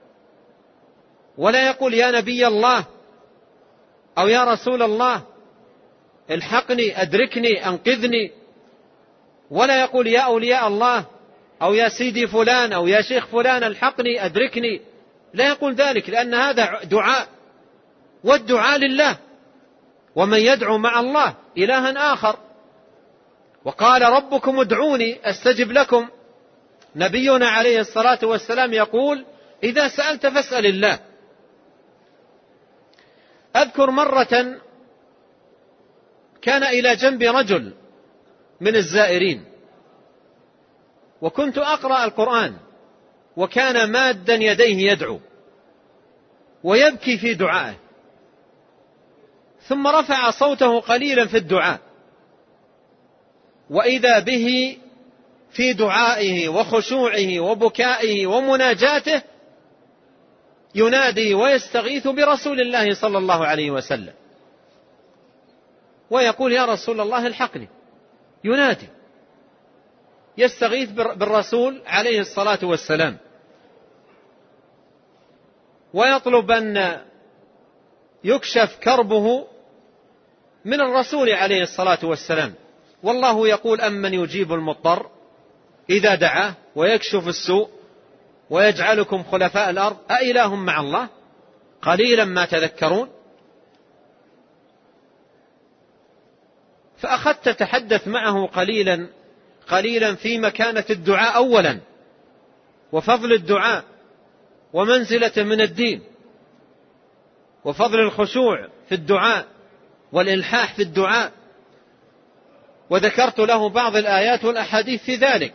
ولا يقول يا نبي الله أو يا رسول الله الحقني أدركني أنقذني، ولا يقول يا أولياء الله أو يا سيدي فلان أو يا شيخ فلان الحقني أدركني، لا يقول ذلك، لأن هذا دعاء، والدعاء لله، ومن يدعو مع الله إلها آخر. وقال ربكم ادعوني أستجب لكم. نبينا عليه الصلاة والسلام يقول إذا سألت فاسأل الله. أذكر مرة كان إلى جنب رجل من الزائرين، وكنت أقرأ القرآن، وكان مادا يديه يدعو ويبكي في دعائه، ثم رفع صوته قليلا في الدعاء، وإذا به في دعائه وخشوعه وبكائه ومناجاته ينادي ويستغيث برسول الله صلى الله عليه وسلم، ويقول يا رسول الله الحقني، ينادي يستغيث بالرسول عليه الصلاة والسلام، ويطلب أن يكشف كربه من الرسول عليه الصلاة والسلام. والله يقول أمن يجيب المضطر إذا دعاه ويكشف السوء ويجعلكم خلفاء الأرض أإله مع الله قليلا ما تذكرون. فأخذت تتحدث معه قليلا في مكانة الدعاء أولا، وفضل الدعاء ومنزلته من الدين، وفضل الخشوع في الدعاء والإلحاح في الدعاء، وذكرت له بعض الآيات والأحاديث في ذلك.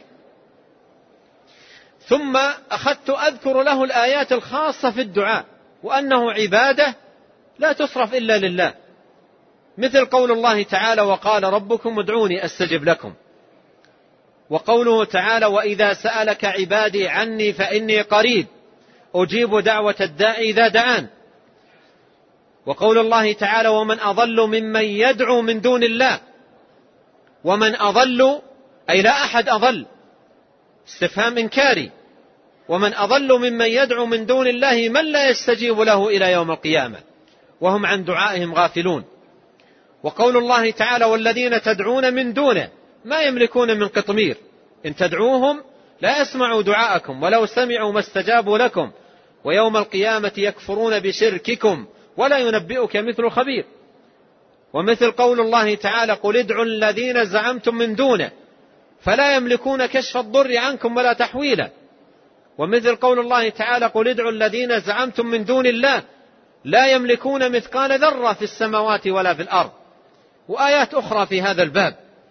ثم أخذت أذكر له الآيات الخاصة في الدعاء، وأنه عبادة لا تصرف إلا لله، مثل قول الله تعالى وقال ربكم ادعوني أستجب لكم، وقوله تعالى وإذا سألك عبادي عني فإني قريب أجيب دعوة الداعي إذا دعان، وقول الله تعالى ومن أضل ممن يدعو من دون الله، ومن أضل أي لا أحد أضل، استفهام إنكاري، ومن أضل ممن يدعو من دون الله من لا يستجيب له إلى يوم القيامة وهم عن دعائهم غافلون. وقول الله تعالى والذين تدعون من دونه ما يملكون من قطمير إن تدعوهم لا يسمعوا دعاءكم ولو سمعوا ما استجابوا لكم ويوم القيامة يكفرون بشرككم ولا ينبئك مثل خبير. ومثل قول الله تعالى قل ادعوا الذين زعمتم من دونه فلا يملكون كشف الضر عنكم ولا تحويلا. ومثل قول الله تعالى قل ادعوا الذين زعمتم من دون الله لا يملكون مثقال ذرة في السماوات ولا في الأرض، وآيات أخرى في هذا الباب.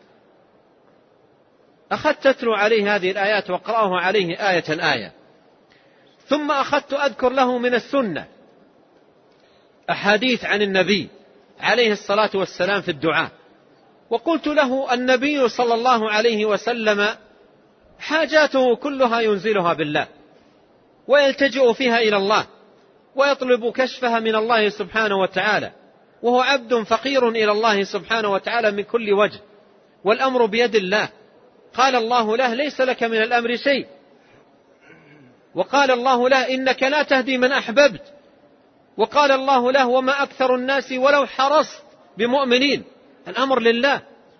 أخذت تتلو عليه هذه الآيات واقرأه عليه آية آية. ثم أخذت أذكر له من السنة أحاديث عن النبي عليه الصلاة والسلام في الدعاء، وقلت له النبي صلى الله عليه وسلم حاجاته كلها ينزلها بالله ويلتجئ فيها إلى الله ويطلب كشفها من الله سبحانه وتعالى، وهو عبد فقير إلى الله سبحانه وتعالى من كل وجه، والأمر بيد الله. قال الله له ليس لك من الأمر شيء، وقال الله له إنك لا تهدي من أحببت، وقال الله له وما أكثر الناس ولو حرصت بمؤمنين. الأمر لله،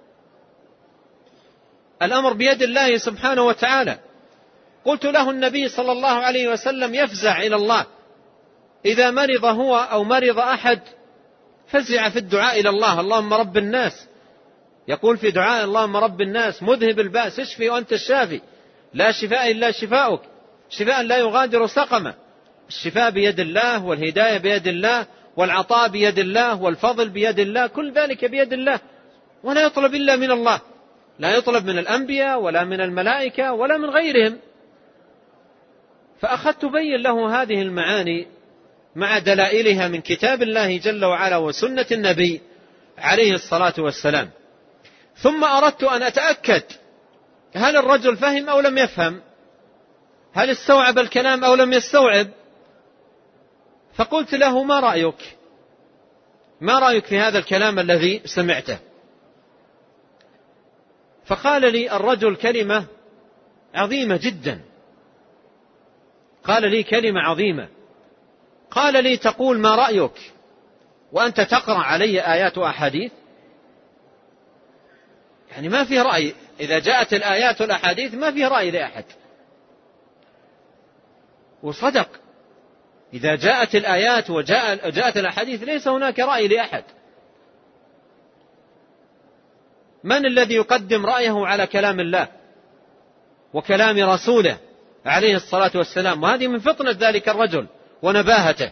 الأمر بيد الله سبحانه وتعالى. قلت له النبي صلى الله عليه وسلم يفزع إلى الله إذا مرض هو أو مرض أحد، فزع في الدعاء إلى الله اللهم رب الناس، يقول في دعاء اللهم رب الناس مذهب البأس اشفي وأنت الشافي لا شفاء إلا شفاؤك شفاء لا يغادر سقما. الشفاء بيد الله، والهداية بيد الله، والعطاء بيد الله، والفضل بيد الله، كل ذلك بيد الله، ولا يطلب إلا من الله، لا يطلب من الأنبياء ولا من الملائكة ولا من غيرهم. فأخذت بين له هذه المعاني مع دلائلها من كتاب الله جل وعلا وسنة النبي عليه الصلاة والسلام. ثم أردت أن أتأكد هل الرجل فهم أو لم يفهم، هل استوعب الكلام أو لم يستوعب. فقلت له ما رأيك في هذا الكلام الذي سمعته؟ فقال لي الرجل كلمة عظيمة جدا، قال لي كلمة عظيمة، قال لي تقول ما رأيك وأنت تقرأ علي آيات وأحاديث؟ يعني ما في رأي، إذا جاءت الآيات والأحاديث ما في رأي لأحد. وصدق، إذا جاءت الآيات وجاءت الأحاديث ليس هناك رأي لأحد. من الذي يقدم رأيه على كلام الله وكلام رسوله عليه الصلاة والسلام؟ وهذه من فطنة ذلك الرجل ونباهته.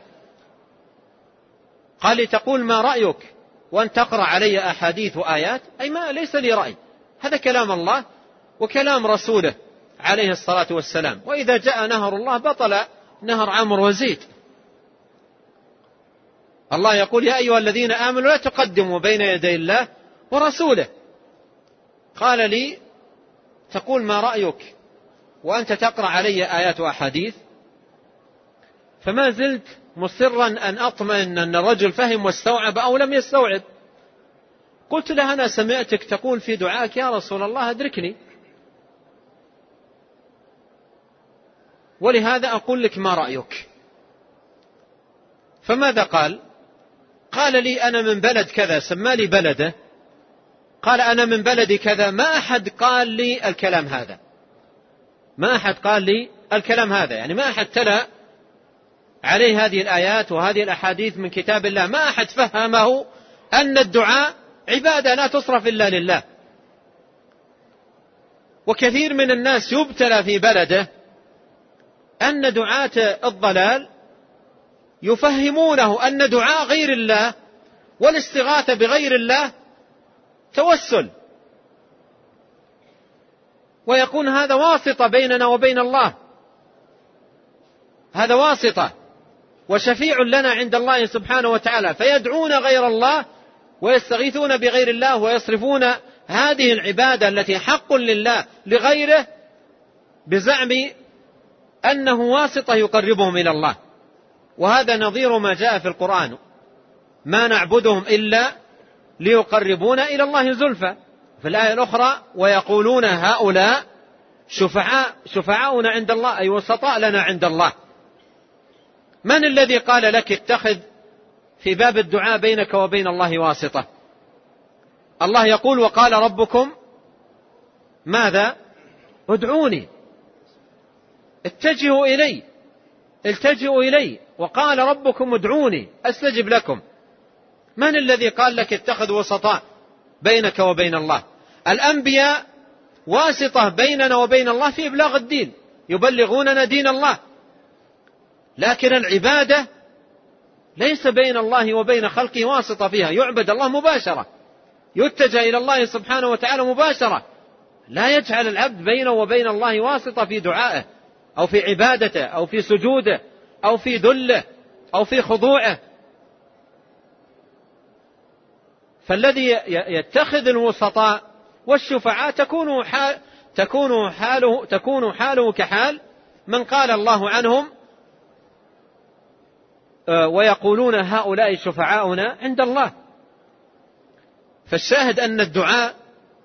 قال لي تقول ما رأيك وأن تقرأ علي أحاديث وآيات؟ أي ما ليس لي رأي، هذا كلام الله وكلام رسوله عليه الصلاة والسلام، وإذا جاء نهر الله بطل نهر عمرو وزيد. الله يقول يا أيها الذين آمنوا لا تقدموا بين يدي الله ورسوله. قال لي تقول ما رأيك وأنت تقرأ علي آيات وأحاديث؟ فما زلت مصرا أن أطمئن أن الرجل فهم واستوعب أو لم يستوعب. قلت له أنا سمعتك تقول في دعائك يا رسول الله أدركني، ولهذا أقول لك ما رأيك. فماذا قال؟ قال لي أنا من بلد كذا، سمالي بلده، قال أنا من بلد كذا، ما أحد قال لي الكلام هذا، ما أحد قال لي الكلام هذا، يعني ما أحد تلا عليه هذه الآيات وهذه الأحاديث من كتاب الله، ما أحد فهمه أن الدعاء عبادة لا تصرف إلا لله. وكثير من الناس يبتلى في بلده أن دعاة الضلال يفهمونه أن دعاء غير الله والاستغاثة بغير الله توسل، ويكون هذا واسطة بيننا وبين الله، هذا واسطة وشفيع لنا عند الله سبحانه وتعالى، فيدعون غير الله ويستغيثون بغير الله ويصرفون هذه العبادة التي حق لله لغيره بزعم أنه واسطة يقربهم إلى الله. وهذا نظير ما جاء في القرآن: ما نعبدهم إلا ليقربونا إلى الله زلفى. في الآية الأخرى: ويقولون هؤلاء شفعاؤنا عند الله، أي وسطاء لنا عند الله. من الذي قال لك اتخذ في باب الدعاء بينك وبين الله واسطة؟ الله يقول: وقال ربكم ماذا؟ ادعوني، التجئوا إلي، وقال ربكم ادعوني أستجب لكم. من الذي قال لك اتخذ وسطاء بينك وبين الله؟ الأنبياء واسطة بيننا وبين الله في إبلاغ الدين، يبلغوننا دين الله، لكن العبادة ليس بين الله وبين خلقه واسطة فيها، يعبد الله مباشرة، يتجه إلى الله سبحانه وتعالى مباشرة، لا يجعل العبد بينه وبين الله واسطة في دعائه أو في عبادته أو في سجوده أو في ذله أو في خضوعه. فالذي يتخذ الوسطاء والشفعاء تكون حاله كحال من قال الله عنهم: ويقولون هؤلاء شفعاؤنا عند الله. فالشاهد أن الدعاء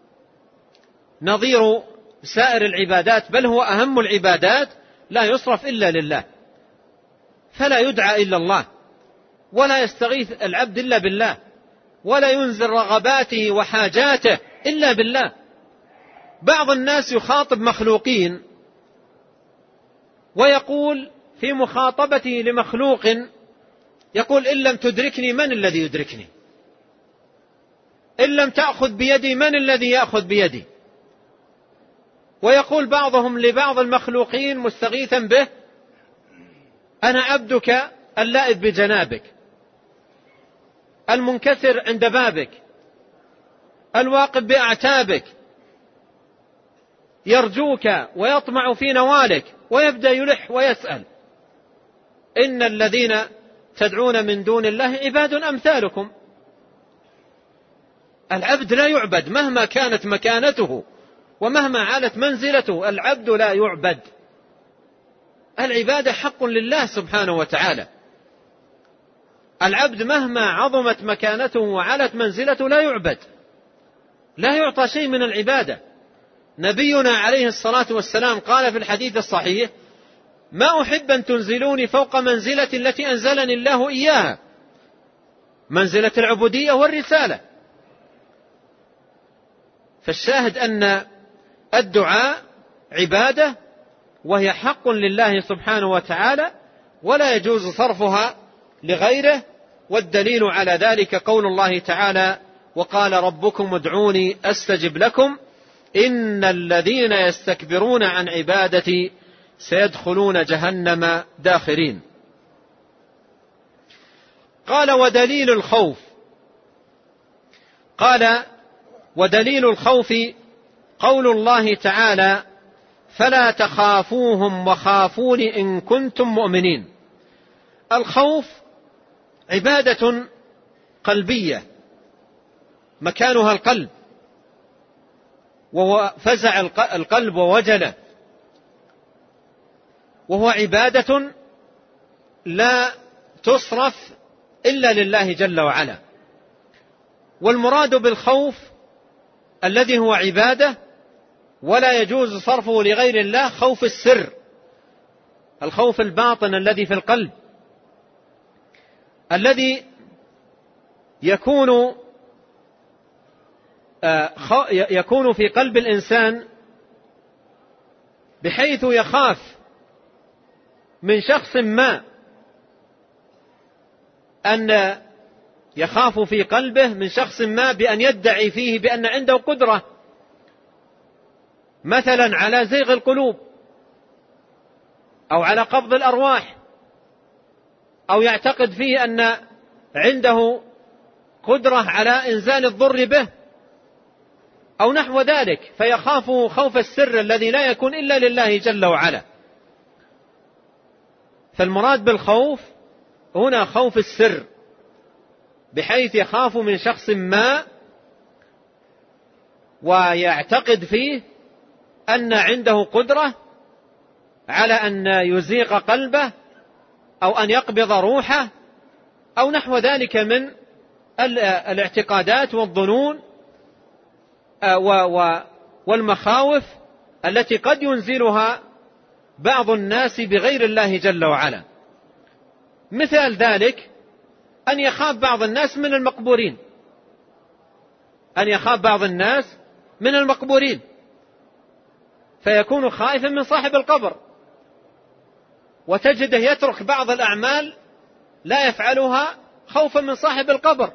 نظير سائر العبادات، بل هو أهم العبادات، لا يصرف إلا لله، فلا يدعى إلا الله، ولا يستغيث العبد إلا بالله، ولا ينزل رغباته وحاجاته إلا بالله. بعض الناس يخاطب مخلوقين ويقول في مخاطبته لمخلوق، يقول: إن لم تدركني من الذي يدركني؟ إن لم تأخذ بيدي من الذي يأخذ بيدي؟ ويقول بعضهم لبعض المخلوقين مستغيثا به: أنا عبدك اللائذ بجنابك، المنكسر عند بابك، الواقف بأعتابك، يرجوك ويطمع في نوالك، ويبدأ يلح ويسأل. إن الذين تدعون من دون الله عباد أمثالكم. العبد لا يعبد مهما كانت مكانته ومهما علت منزلته، العبد لا يعبد. العبادة حق لله سبحانه وتعالى. العبد مهما عظمت مكانته وعلت منزلته لا يعبد، لا يعطى شيء من العبادة. نبينا عليه الصلاة والسلام قال في الحديث الصحيح: ما أحب أن تنزلوني فوق منزلة التي أنزلني الله إياها، منزلة العبودية والرسالة. فالشاهد أن الدعاء عبادة، وهي حق لله سبحانه وتعالى، ولا يجوز صرفها لغيره. والدليل على ذلك قول الله تعالى: وقال ربكم ادعوني أستجب لكم إن الذين يستكبرون عن عبادتي سيدخلون جهنم داخرين. قال: ودليل الخوف، قال: ودليل الخوف قول الله تعالى: فلا تخافوهم وخافون إن كنتم مؤمنين. الخوف عبادة قلبية مكانها القلب، وهو فزع القلب ووجله، وهو عبادة لا تصرف إلا لله جل وعلا. والمراد بالخوف الذي هو عبادة ولا يجوز صرفه لغير الله خوف السر، الخوف الباطن الذي في القلب، الذي يكون في قلب الإنسان بحيث يخاف من شخص ما، أن يخاف في قلبه من شخص ما بأن يدعي فيه بأن عنده قدرة مثلا على زيغ القلوب أو على قبض الأرواح، أو يعتقد فيه أن عنده قدرة على إنزال الضر به أو نحو ذلك، فيخاف خوف السر الذي لا يكون إلا لله جل وعلا. فالمراد بالخوف هنا خوف السر، بحيث يخاف من شخص ما ويعتقد فيه أن عنده قدرة على أن يزيغ قلبه أو أن يقبض روحه أو نحو ذلك من الاعتقادات والظنون والمخاوف التي قد ينزلها بعض الناس بغير الله جل وعلا. مثال ذلك أن يخاف بعض الناس من المقبورين، أن يخاف بعض الناس من المقبورين، فيكون خائفا من صاحب القبر، وتجده يترك بعض الأعمال لا يفعلها خوفا من صاحب القبر.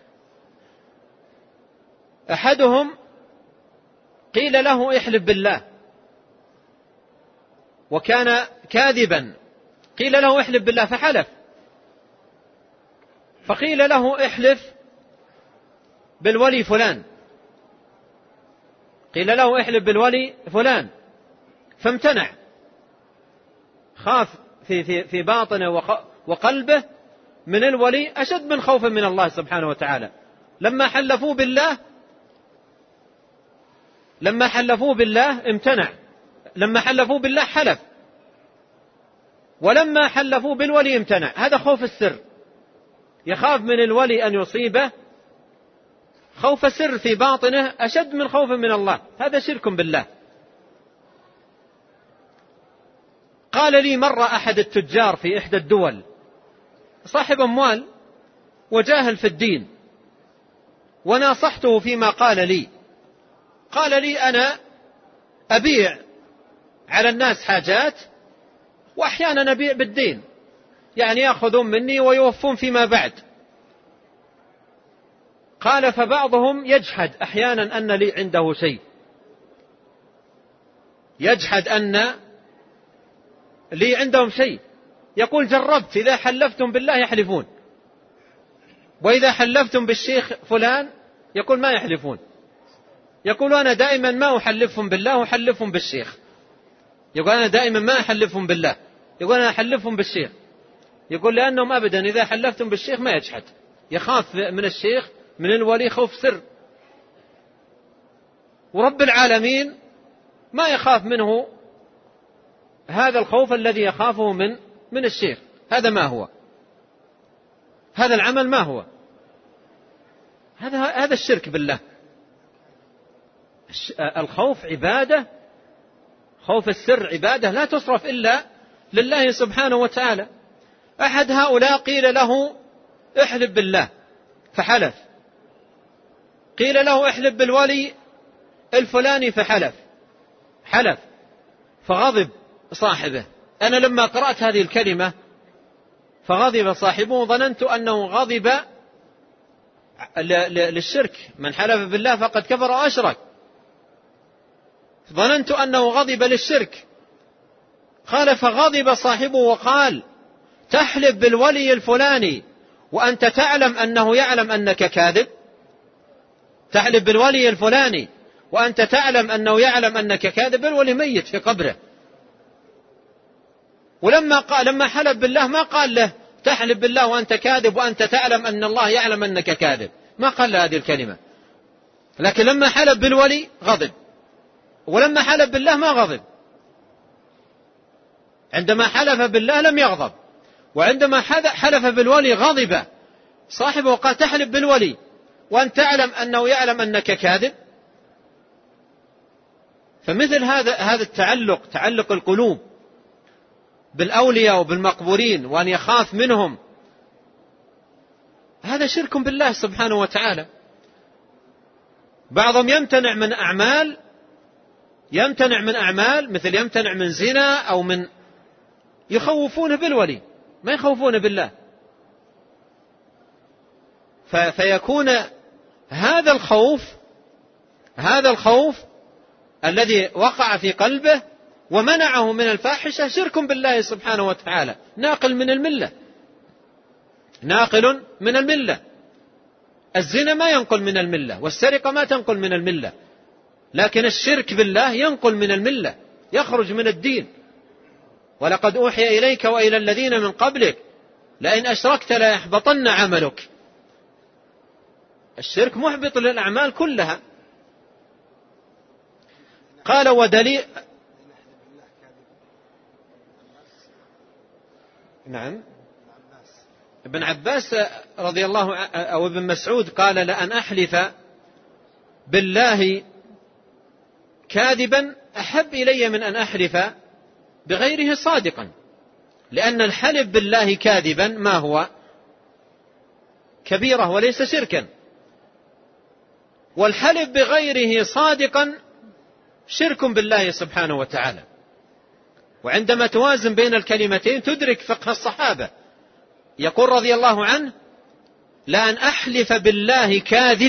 أحدهم قيل له احلف بالله وكان كاذبا، قيل له احلف بالله فحلف، فقيل له احلف بالولي فلان، قيل له احلف بالولي فلان فامتنع، خاف في باطنه وقلبه من الولي أشد من خوفه من الله سبحانه وتعالى. لما حلفوا بالله امتنع، لما حلفوا بالله حلف، ولما حلفوا بالولي امتنع. هذا خوف السر، يخاف من الولي أن يصيبه خوف سر في باطنه أشد من خوف من الله، هذا شرك بالله. قال لي مرة أحد التجار في إحدى الدول، صاحب أموال وجاهل في الدين، وناصحته فيما قال لي. قال لي أنا أبيع على الناس حاجات وأحيانا أبيع بالدين، يعني يأخذون مني ويوفون فيما بعد. قال فبعضهم يجحد أحيانا أن لي عنده شيء، يجحد أن لي عندهم شيء، يقول جربت إذا حلفتم بالله يحلفون، وإذا حلفتم بالشيخ فلان يقول ما يحلفون، يقول أنا دائما ما أحلفهم بالله أحلفهم بالشيخ، يقول أنا دائما ما أحلفهم بالله، يقول أنا أحلفهم بالشيخ، يقول لأنهم أبدا إذا حلفتم بالشيخ ما يجحد، يخاف من الشيخ من الولي خوف سر، ورب العالمين ما يخاف منه هذا الخوف الذي يخافه من الشيخ. هذا ما هو؟ هذا العمل ما هو؟ هذا الشرك بالله. الخوف عبادة، خوف السر عبادة لا تصرف إلا لله سبحانه وتعالى. أحد هؤلاء قيل له احلف بالله فحلف، قيل له احلف بالولي الفلاني فحلف، فغضب صاحبه. أنا لما قرأت هذه الكلمة فغضب صاحبه ظننت أنه غضب للشرك، من حلف بالله فقد كفر وأشرك، ظننت أنه غضب للشرك. قال فغضب صاحبه وقال تحلف بالولي الفلاني وأنت تعلم أنه يعلم أنك كاذب، تحلف بالولي الفلاني وأنت تعلم أنه يعلم أنك كاذب، الولي ميت في قبره. ولما حلف بالله ما قال له تحلف بالله وأنت كاذب وأنت تعلم أن الله يعلم أنك كاذب، ما قال هذه الكلمة. لكن لما حلف بالولي غضب، ولما حلف بالله ما غضب. عندما حلف بالله لم يغضب، وعندما حلف بالولي غضب صاحبه وقال تحلف بالولي وأن تعلم أنه يعلم أنك كاذب. فمثل هذا التعلق، تعلق القلوب بالأولياء وبالمقبورين وأن يخاف منهم، هذا شرك بالله سبحانه وتعالى. بعضهم يمتنع من أعمال مثل يمتنع من زنا أو من يخوفون بالولي، ما يخوفون بالله. فيكون هذا الخوف الذي وقع في قلبه ومنعه من الفاحشة شرك بالله سبحانه وتعالى، ناقل من الملة. الزنا ما ينقل من الملة، والسرقة ما تنقل من الملة، لكن الشرك بالله ينقل من الملة، يخرج من الدين. ولقد أوحي إليك وإلى الذين من قبلك لئن أشركت ليحبطن عملك. الشرك محبط للأعمال كلها. قال ودليل، نعم، ابن عباس رضي الله أو ابن مسعود قال لأن أحلف بالله كاذبا أحب إلي من أن أحلف بغيره صادقا، لأن الحلف بالله كاذبا ما هو؟ كبيرة وليس شركا، والحلف بغيره صادقا شرك بالله سبحانه وتعالى. وعندما توازن بين الكلمتين تدرك فقه الصحابة. يقول رضي الله عنه لأن أحلف بالله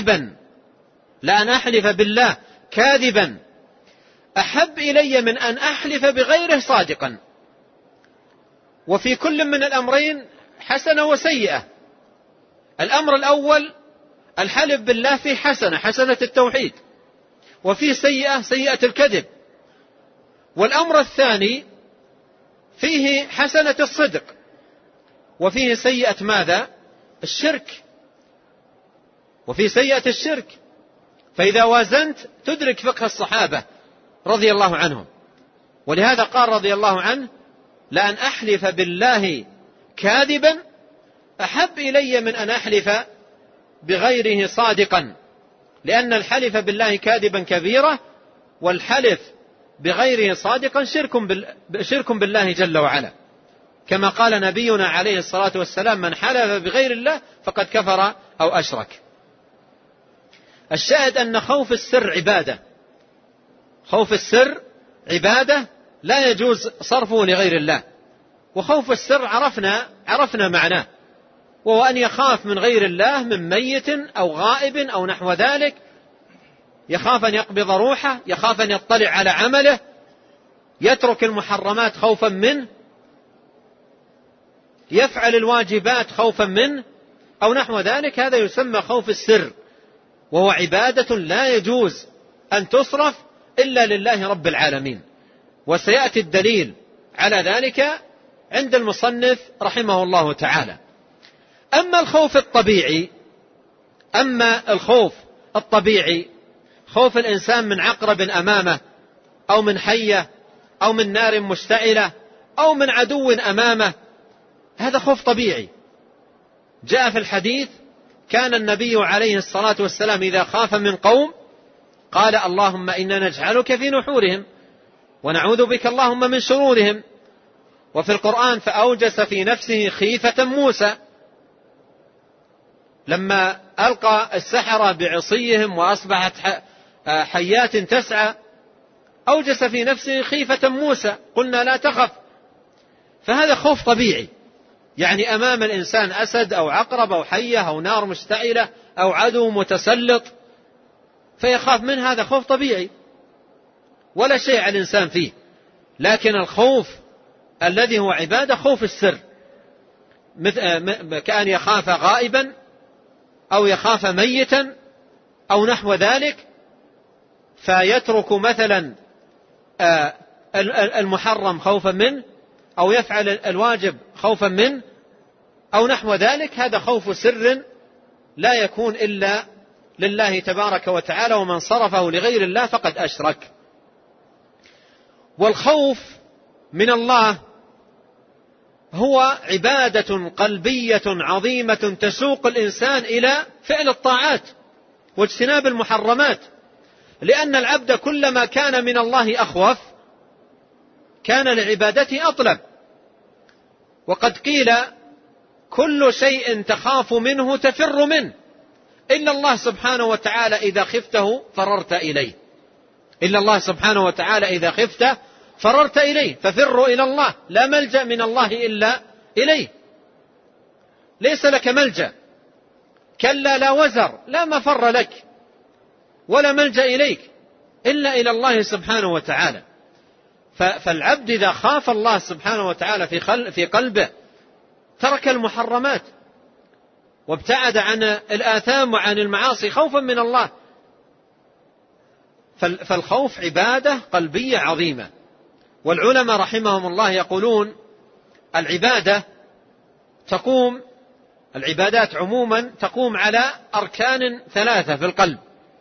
كاذبا أحب إلي من أن أحلف بغيره صادقا. وفي كل من الأمرين حسنة وسيئة. الأمر الأول الحلف بالله فيه حسنة التوحيد، وفيه سيئة الكذب. والأمر الثاني فيه حسنة الصدق، وفيه سيئة ماذا؟ الشرك، وفيه سيئة الشرك. فإذا وازنت تدرك فقه الصحابة رضي الله عنهم. ولهذا قال رضي الله عنه لأن أحلف بالله كاذبا أحب إلي من أن أحلف بغيره صادقا، لأن الحلف بالله كاذبا كبيرة، والحلف بغيره صادقا شرك بالله جل وعلا، كما قال نبينا عليه الصلاة والسلام من حلف بغير الله فقد كفر أو أشرك. الشاهد أن خوف السر عبادة، خوف السر عبادة لا يجوز صرفه لغير الله. وخوف السر عرفنا معناه، وهو أن يخاف من غير الله، من ميت أو غائب أو نحو ذلك، يخاف أن يقبض روحه، يخاف أن يطلع على عمله، يترك المحرمات خوفا منه، يفعل الواجبات خوفا منه أو نحو ذلك. هذا يسمى خوف السر، وهو عبادة لا يجوز أن تصرف إلا لله رب العالمين. وسيأتي الدليل على ذلك عند المصنف رحمه الله تعالى. أما الخوف الطبيعي، خوف الإنسان من عقرب أمامه أو من حية أو من نار مشتعلة أو من عدو أمامه، هذا خوف طبيعي. جاء في الحديث كان النبي عليه الصلاة والسلام إذا خاف من قوم قال اللهم إنا نجعلك في نحورهم ونعوذ بك اللهم من شرورهم. وفي القرآن فأوجس في نفسه خيفة موسى لما ألقى السحرة بعصيهم وأصبحت حيات تسعى، أوجس في نفسه خيفة موسى، قلنا لا تخف. فهذا خوف طبيعي، يعني أمام الإنسان أسد أو عقرب أو حية أو نار مشتعلة أو عدو متسلط فيخاف منه، هذا خوف طبيعي ولا شيء على الإنسان فيه. لكن الخوف الذي هو عبادة خوف السر، كأن يخاف غائبا أو يخاف ميتا أو نحو ذلك، فيترك مثلا المحرم خوفا منه أو يفعل الواجب خوفا منه، أو نحو ذلك، هذا خوف سر لا يكون إلا لله تبارك وتعالى، ومن صرفه لغير الله فقد أشرك. والخوف من الله هو عبادة قلبية عظيمة تسوق الإنسان إلى فعل الطاعات واجتناب المحرمات، لأن العبد كلما كان من الله أخوف كان لعبادته أطلب. وقد قيل كل شيء تخاف منه تفر منه إلا الله سبحانه وتعالى إذا خفته فررت إليه، إلا الله سبحانه وتعالى إذا خفته فررت إليه، ففروا إلى الله، لا ملجأ من الله إلا إليه، ليس لك ملجأ، كلا لا وزر، لا مفر لك ولا ملجأ إليك إلا إلى الله سبحانه وتعالى. فالعبد إذا خاف الله سبحانه وتعالى في قلبه ترك المحرمات وابتعد عن الآثام وعن المعاصي خوفا من الله. فالخوف عبادة قلبية عظيمة. والعلماء رحمهم الله يقولون العبادات عموما تقوم على أركان ثلاثة في القلب،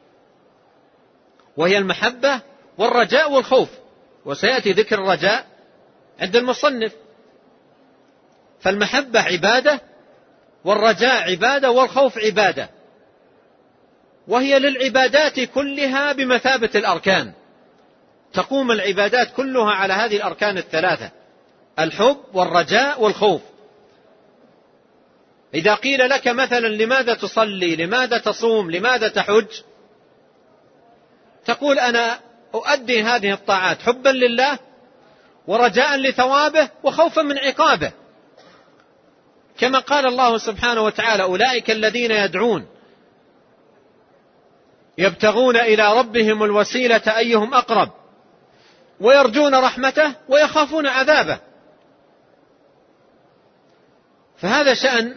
وهي المحبة والرجاء والخوف، وسيأتي ذكر الرجاء عند المصنف. فالمحبة عبادة، والرجاء عبادة، والخوف عبادة، وهي للعبادات كلها بمثابة الأركان. تقوم العبادات كلها على هذه الأركان الثلاثة: الحب والرجاء والخوف. إذا قيل لك مثلا لماذا تصلي، لماذا تصوم، لماذا تحج، تقول أنا أؤدي هذه الطاعات حبا لله ورجاء لثوابه وخوفا من عقابه، كما قال الله سبحانه وتعالى: أولئك الذين يدعون يبتغون إلى ربهم الوسيلة أيهم أقرب ويرجون رحمته ويخافون عذابه. فهذا شأن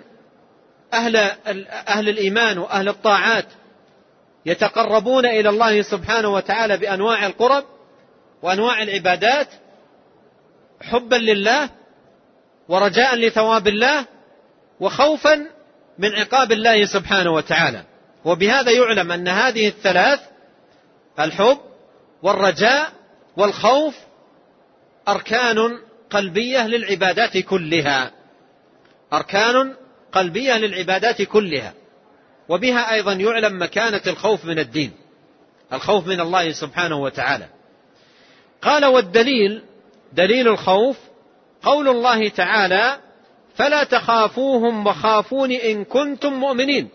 أهل الإيمان وأهل الطاعات، يتقربون إلى الله سبحانه وتعالى بأنواع القرب وأنواع العبادات حبا لله ورجاء لثواب الله وخوفا من عقاب الله سبحانه وتعالى. وبهذا يعلم أن هذه الثلاث، الحب والرجاء والخوف، أركان قلبية للعبادات كلها، أركان قلبية للعبادات كلها. وبها أيضا يعلم مكانة الخوف من الدين، الخوف من الله سبحانه وتعالى. قال: والدليل، دليل الخوف قول الله تعالى: فلا تخافوهم وخافون إن كنتم مؤمنين.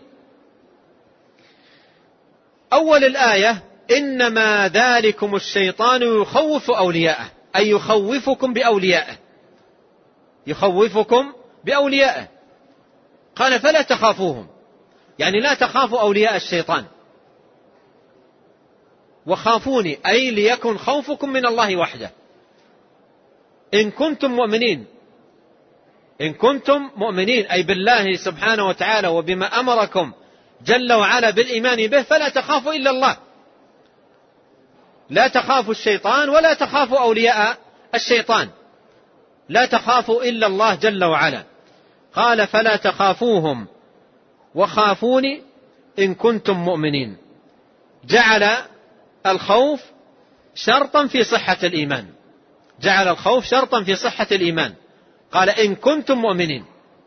أول الآية: إنما ذلكم الشيطان يخوف أولياءه، أي يخوفكم بأوليائه، يخوفكم بأوليائه. قال: فلا تخافوهم، يعني لا تخافوا أولياء الشيطان. وخافوني، أي ليكن خوفكم من الله وحده. إن كنتم مؤمنين، إن كنتم مؤمنين أي بالله سبحانه وتعالى وبما أمركم جل وعلا بالإيمان به، فلا تخافوا إلا الله، لا تخافوا الشيطان ولا تخافوا أولياء الشيطان، لا تخافوا إلا الله جل وعلا. قال: فلا تخافوهم وخافوني إن كنتم مؤمنين. جعل الخوف شرطا في صحة الإيمان، جعل الخوف شرطا في صحة الإيمان. قال: إن كنتم مؤمنين.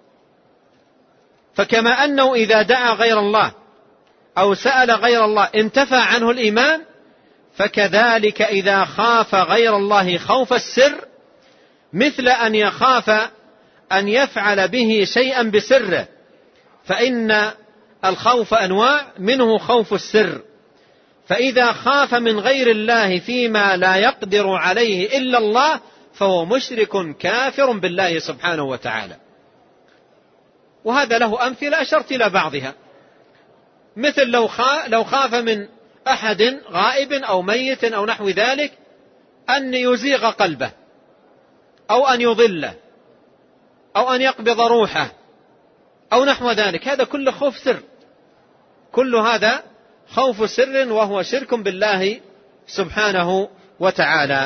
فكما أنه إذا دعا غير الله أو سأل غير الله انتفى عنه الإيمان، فكذلك إذا خاف غير الله خوف السر، مثل أن يخاف أن يفعل به شيئا بسره، فإن الخوف أنواع، منه خوف السر. فإذا خاف من غير الله فيما لا يقدر عليه إلا الله فهو مشرك كافر بالله سبحانه وتعالى. وهذا له أمثلة أشرت إلى بعضها، مثل لو خاف من أحد غائب أو ميت أو نحو ذلك أن يزيغ قلبه أو أن يضله أو أن يقبض روحه أو نحو ذلك، هذا كله خوف سر، كل هذا خوف سر وهو شرك بالله سبحانه وتعالى.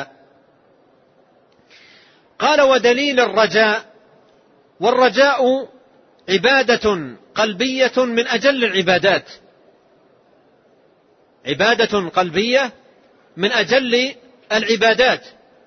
قال: ودليل الرجاء، والرجاء عبادة قلبية من أجل العبادات، عبادة قلبية من أجل العبادات.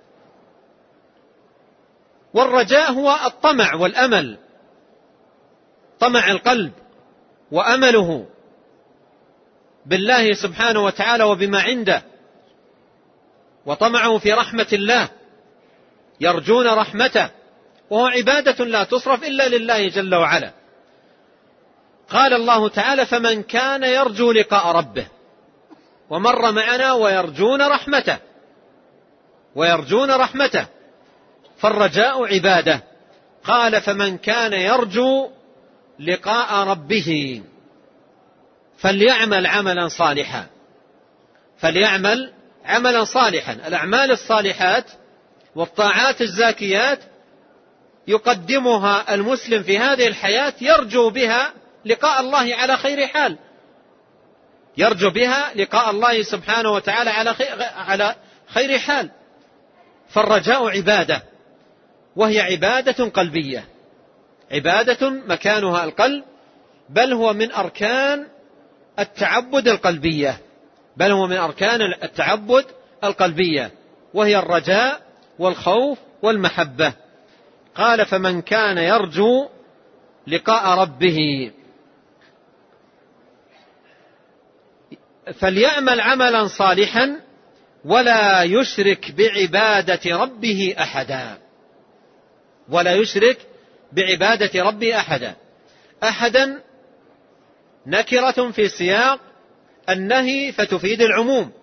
والرجاء هو الطمع والأمل، طمع القلب وأمله بالله سبحانه وتعالى وبما عنده، وطمعه في رحمة الله، يرجون رحمته، وهو عبادة لا تصرف إلا لله جل وعلا. قال الله تعالى: فمن كان يرجو لقاء ربه، ومر معنا ويرجون رحمته، ويرجون رحمته، فالرجاء عبادة. قال: فمن كان يرجو لقاء ربه فليعمل عملا صالحا، فليعمل عملا صالحا. الأعمال الصالحات والطاعات الزاكيات يقدمها المسلم في هذه الحياة، يرجو بها لقاء الله على خير حال، يرجو بها لقاء الله سبحانه وتعالى على خير حال. فالرجاء عبادة، وهي عبادة قلبية، عبادة مكانها القلب، بل هو من أركان التعبد القلبية، بل هو من أركان التعبد القلبية، وهي الرجاء والخوف والمحبة. قال: فمن كان يرجو لقاء ربه فليعمل عملا صالحا ولا يشرك بعبادة ربه أحدا، ولا يشرك بعبادة ربه أحدا. أحدا نكرة في سياق النهي فتفيد العموم.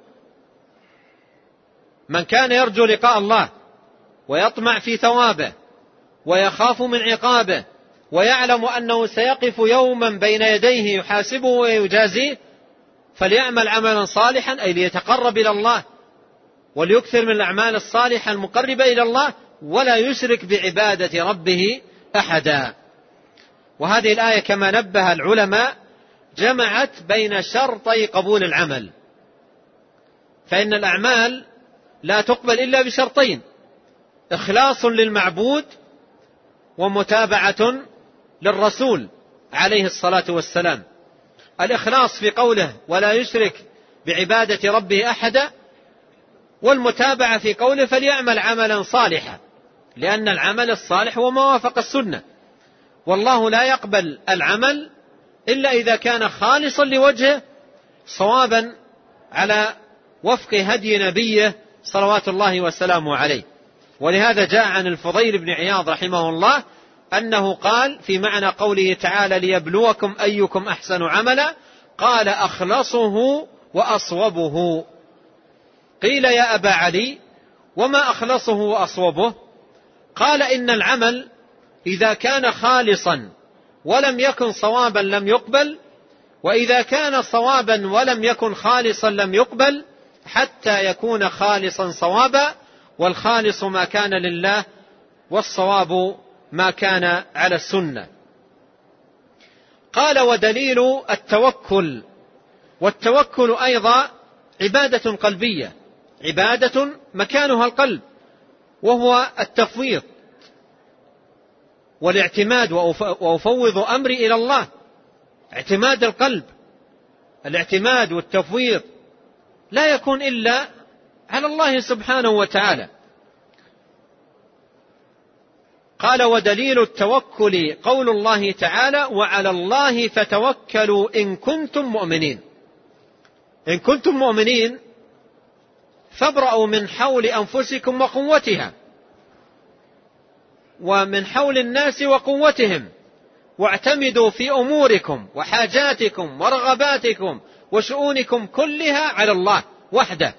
من كان يرجو لقاء الله ويطمع في ثوابه ويخاف من عقابه ويعلم أنه سيقف يوما بين يديه يحاسبه ويجازيه، فليعمل عملا صالحا، أي ليتقرب إلى الله وليكثر من الأعمال الصالحة المقربة إلى الله، ولا يشرك بعبادة ربه أحدا. وهذه الآية كما نبه العلماء جمعت بين شرطي قبول العمل، فإن الأعمال لا تقبل إلا بشرطين: إخلاص للمعبود ومتابعة للرسول عليه الصلاة والسلام. الإخلاص في قوله ولا يشرك بعبادة ربه أحدا، والمتابعة في قوله فليعمل عملا صالحا، لأن العمل الصالح هو ما وافق السنة، والله لا يقبل العمل إلا إذا كان خالصا لوجهه صوابا على وفق هدي نبيه صلوات الله وسلامه عليه. ولهذا جاء عن الفضيل بن عياض رحمه الله أنه قال في معنى قوله تعالى: ليبلوكم أيكم أحسن عملا، قال: أخلصه وأصوبه. قيل: يا أبا علي وما أخلصه وأصوبه؟ قال: إن العمل إذا كان خالصا ولم يكن صوابا لم يقبل، وإذا كان صوابا ولم يكن خالصا لم يقبل، حتى يكون خالصا صوابا، والخالص ما كان لله والصواب ما كان على السنة. قال: ودليل التوكل، والتوكل أيضا عبادة قلبية، عبادة مكانها القلب، وهو التفويض والاعتماد، وأفوض أمري إلى الله. اعتماد القلب، الاعتماد والتفويض لا يكون إلا على الله سبحانه وتعالى. قال: ودليل التوكل قول الله تعالى: وعلى الله فتوكلوا إن كنتم مؤمنين. إن كنتم مؤمنين فابرأوا من حول أنفسكم وقوتها، ومن حول الناس وقوتهم، واعتمدوا في أموركم وحاجاتكم ورغباتكم وشؤونكم كلها على الله وحده.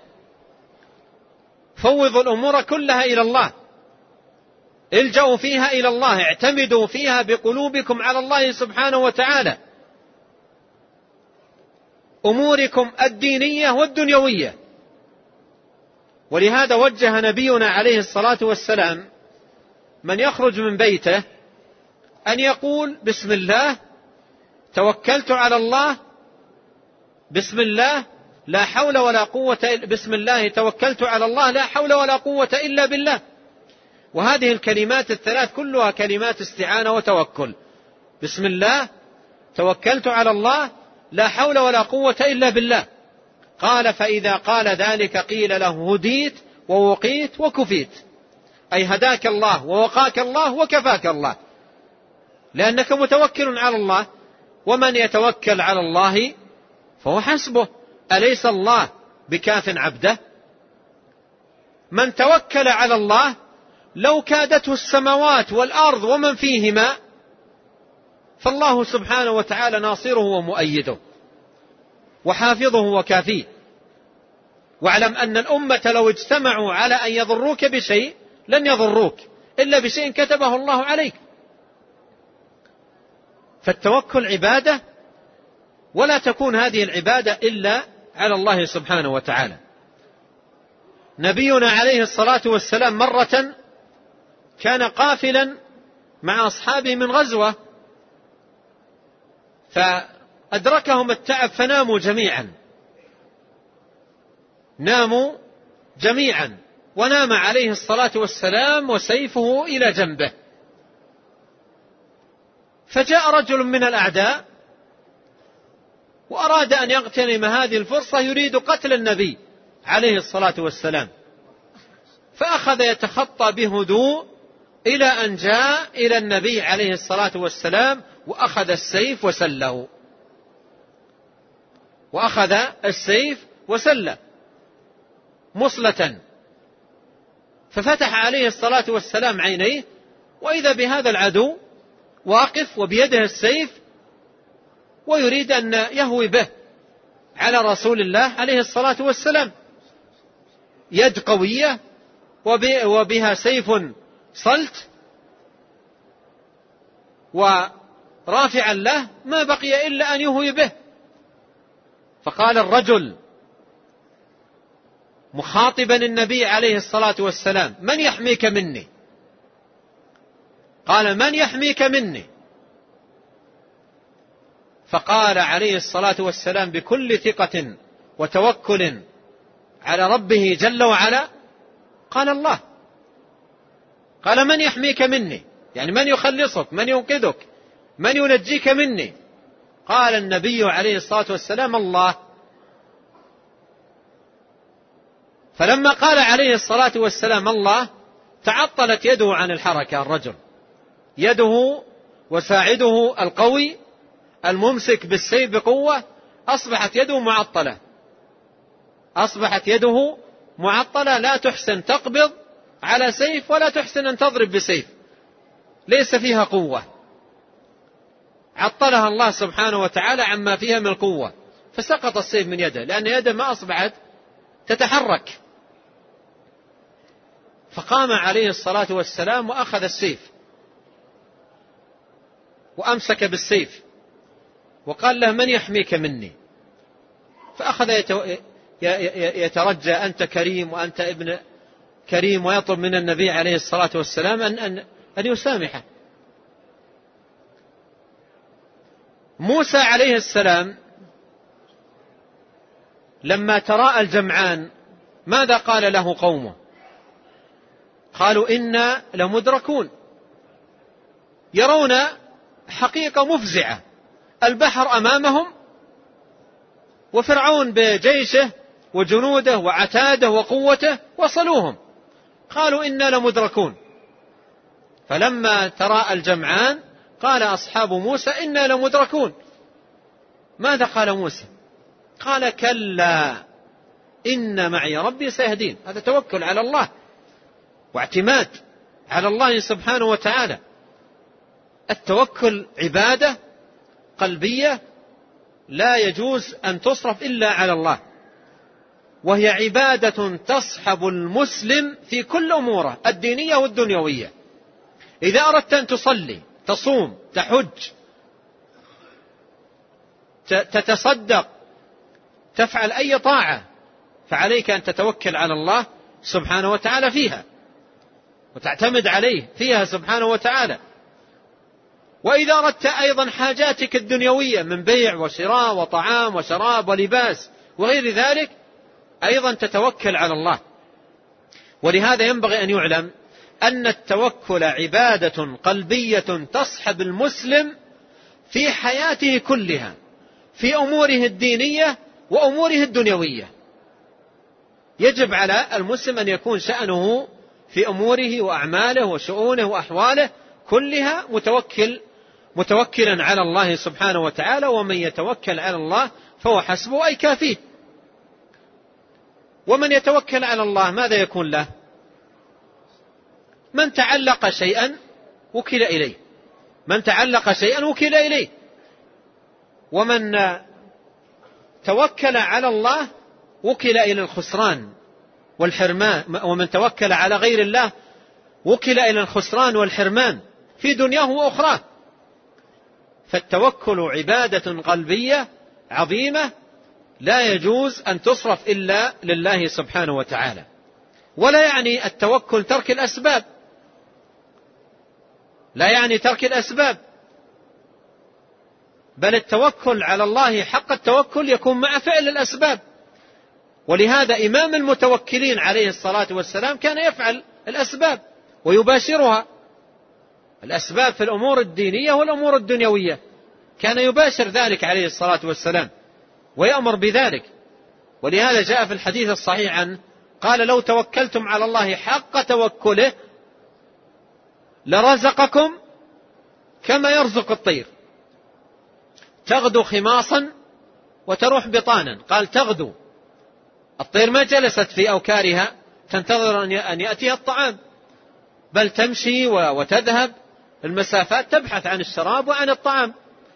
فوضوا الأمور كلها إلى الله، الجأوا فيها إلى الله، اعتمدوا فيها بقلوبكم على الله سبحانه وتعالى، أموركم الدينية والدنيوية. ولهذا وجه نبينا عليه الصلاة والسلام من يخرج من بيته أن يقول: بسم الله توكلت على الله، بسم الله لا حول ولا قوة، بسم الله توكلت على الله لا حول ولا قوة إلا بالله. وهذه الكلمات الثلاث كلها كلمات استعانة وتوكل، بسم الله توكلت على الله لا حول ولا قوة إلا بالله. قال فإذا قال ذلك قيل له هديت ووقيت وكفيت، أي هداك الله ووقاك الله وكفاك الله، لأنك متوكل على الله، ومن يتوكل على الله فهو حسبه، أليس الله بكاف عبده؟ من توكل على الله لو كادته السماوات والأرض ومن فيهما فالله سبحانه وتعالى ناصره ومؤيده وحافظه وكافيه. واعلم أن الأمة لو اجتمعوا على أن يضروك بشيء لن يضروك إلا بشيء كتبه الله عليك. فالتوكل عبادة، ولا تكون هذه العبادة إلا على الله سبحانه وتعالى. نبينا عليه الصلاة والسلام مرة كان قافلا مع أصحابه من غزوة، فأدركهم التعب فناموا جميعا، ناموا جميعا، ونام عليه الصلاة والسلام وسيفه إلى جنبه. فجاء رجل من الأعداء وأراد أن يغتنم هذه الفرصة، يريد قتل النبي عليه الصلاة والسلام، فأخذ يتخطى بهدوء إلى أن جاء إلى النبي عليه الصلاة والسلام وأخذ السيف وسله، وأخذ السيف وسله مصلة، ففتح عليه الصلاة والسلام عينيه، وإذا بهذا العدو واقف وبيده السيف ويريد أن يهوي به على رسول الله عليه الصلاة والسلام، يد قوية وبها سيف صلت ورافعا له، ما بقي إلا أن يهوي به. فقال الرجل مخاطبا النبي عليه الصلاة والسلام: من يحميك مني؟ قال: من يحميك مني؟ فقال عليه الصلاة والسلام بكل ثقة وتوكل على ربه جل وعلا: قال الله. قال: من يحميك مني؟ يعني من يخلصك، من ينقذك، من ينجيك مني؟ قال النبي عليه الصلاة والسلام: الله. فلما قال عليه الصلاة والسلام الله تعطلت يده عن الحركة، الرجل يده وساعده القوي الممسك بالسيف بقوة أصبحت يده معطلة، أصبحت يده معطلة، لا تحسن تقبض على سيف ولا تحسن أن تضرب بسيف، ليس فيها قوة، عطلها الله سبحانه وتعالى عما فيها من القوة، فسقط السيف من يده لأن يده ما أصبحت تتحرك. فقام عليه الصلاة والسلام وأخذ السيف وأمسك بالسيف وقال له: من يحميك مني؟ فأخذ يترجى: أنت كريم وأنت ابن كريم، ويطلب من النبي عليه الصلاة والسلام أن يسامحه. موسى عليه السلام لما تراءى الجمعان ماذا قال له قومه؟ قالوا: إنا لمدركون. يرون حقيقة مفزعة، البحر أمامهم وفرعون بجيشه وجنوده وعتاده وقوته وصلوهم، قالوا: إنا لمدركون. فلما تراءى الجمعان قال أصحاب موسى: إنا لمدركون. ماذا قال موسى؟ قال: كلا إن معي ربي سيهدين. هذا توكل على الله واعتماد على الله سبحانه وتعالى. التوكل عبادة قلبية لا يجوز أن تصرف إلا على الله، وهي عبادة تصحب المسلم في كل أموره الدينية والدنيوية. إذا أردت أن تصلي، تصوم، تحج، تتصدق، تفعل أي طاعة، فعليك أن تتوكل على الله سبحانه وتعالى فيها وتعتمد عليه فيها سبحانه وتعالى. وإذا أردت أيضا حاجاتك الدنيوية من بيع وشراء وطعام وشراب ولباس وغير ذلك أيضا تتوكل على الله. ولهذا ينبغي أن يعلم أن التوكل عبادة قلبية تصحب المسلم في حياته كلها، في أموره الدينية وأموره الدنيوية. يجب على المسلم أن يكون شأنه في أموره وأعماله وشؤونه وأحواله كلها متوكلا على الله سبحانه وتعالى، ومن يتوكل على الله فهو حسبه أي كافيه. ومن يتوكل على الله ماذا يكون له؟ من تعلق شيئا وكل إليه، من تعلق شيئا وكل إليه. ومن توكل على الله وكل إلى الخسران والحرمان، ومن توكل على غير الله وكل إلى الخسران والحرمان في دنياه وأخراه. فالتوكل عبادة قلبية عظيمة لا يجوز أن تصرف إلا لله سبحانه وتعالى. ولا يعني التوكل ترك الأسباب، لا يعني ترك الأسباب، بل التوكل على الله حق التوكل يكون مع فعل الأسباب. ولهذا إمام المتوكلين عليه الصلاة والسلام كان يفعل الأسباب ويباشرها، الأسباب في الأمور الدينية والأمور الدنيوية، كان يباشر ذلك عليه الصلاة والسلام ويأمر بذلك. ولهذا جاء في الحديث الصحيح عنه قال: لو توكلتم على الله حق توكله لرزقكم كما يرزق الطير تغدو خماصا وتروح بطانا. قال تغدو، الطير ما جلست في أوكارها تنتظر أن يأتيها الطعام، بل تمشي وتذهب المسافات تبحث عن الشراب وعن الطعام.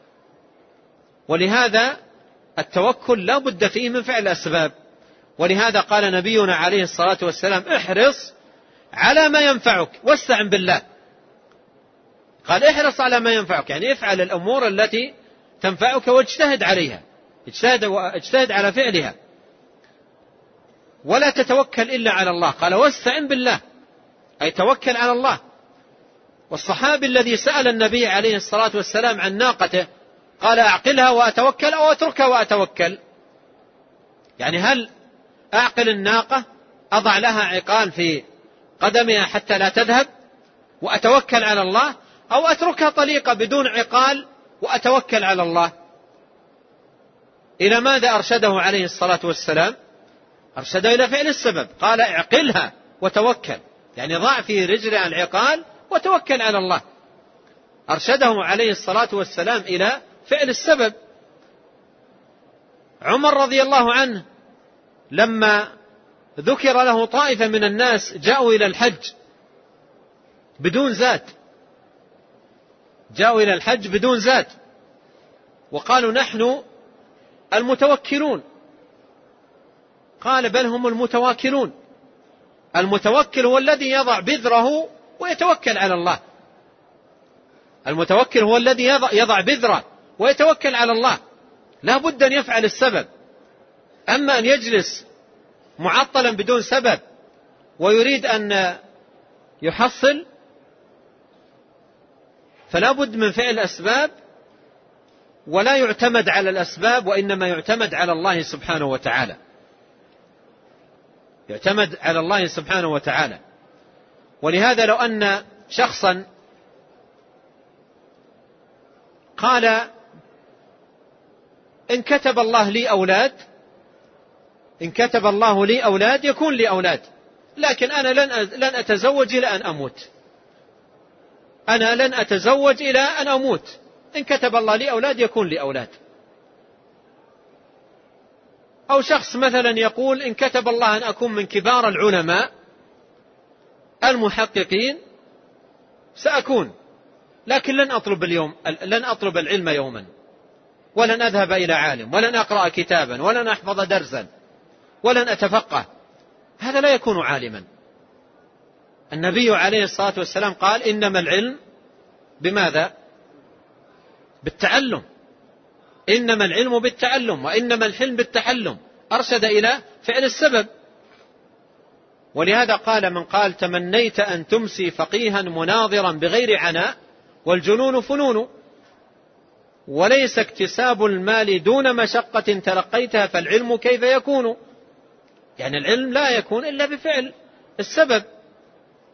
ولهذا التوكل لا بد فيه من فعل الأسباب. ولهذا قال نبينا عليه الصلاة والسلام: احرص على ما ينفعك واستعن بالله. قال احرص على ما ينفعك، يعني افعل الأمور التي تنفعك واجتهد عليها، اجتهد على فعلها، ولا تتوكل إلا على الله. قال واستعن بالله، أي توكل على الله. والصحابي الذي سأل النبي عليه الصلاة والسلام عن ناقته قال: أعقلها وأتوكل أو أتركها وأتوكل؟ يعني هل أعقل الناقة أضع لها عقال في قدمها حتى لا تذهب وأتوكل على الله، أو أتركها طليقة بدون عقال وأتوكل على الله؟ إلى ماذا أرشده عليه الصلاة والسلام؟ أرشده إلى فعل السبب. قال: اعقلها وتوكل، يعني ضع في رجلها العقال وتوكل على الله. أرشده عليه الصلاة والسلام إلى فعل السبب. عمر رضي الله عنه لما ذكر له طائفة من الناس جاءوا إلى الحج بدون زاد، جاءوا إلى الحج بدون زاد وقالوا: نحن المتوكلون. قال: بل هم المتواكلون. المتوكل هو الذي يضع بذره ويتوكل على الله. المتوكل هو الذي يضع بذره ويتوكل على الله، لا بد أن يفعل السبب. أما أن يجلس معطلا بدون سبب ويريد أن يحصل فلا بد من فعل الأسباب، ولا يعتمد على الأسباب، وإنما يعتمد على الله سبحانه وتعالى، يعتمد على الله سبحانه وتعالى. ولهذا لو أن شخصا قال: إن كتب الله لي أولاد، إن كتب الله لي أولاد يكون لي أولاد، لكن أنا لن أتزوج إلى أن أموت، أنا لن أتزوج إلى أن أموت، إن كتب الله لي أولاد يكون لي أولاد. أو شخص مثلا يقول: إن كتب الله أن أكون من كبار العلماء المحققين سأكون، لكن لن أطلب العلم يوما، ولن أذهب إلى عالم، ولن أقرأ كتابا، ولن أحفظ درسا، ولن أتفقه. هذا لا يكون عالما. النبي عليه الصلاة والسلام قال: إنما العلم بماذا؟ بالتعلم. إنما العلم بالتعلم، وإنما الحلم بالتحلم. أرشد إلى فعل السبب. ولهذا قال من قال: تمنيت أن تمسي فقيها مناظرا بغير عناء والجنون فنون، وليس اكتساب المال دون مشقة تلقيتها فالعلم كيف يكون؟ يعني العلم لا يكون إلا بفعل السبب.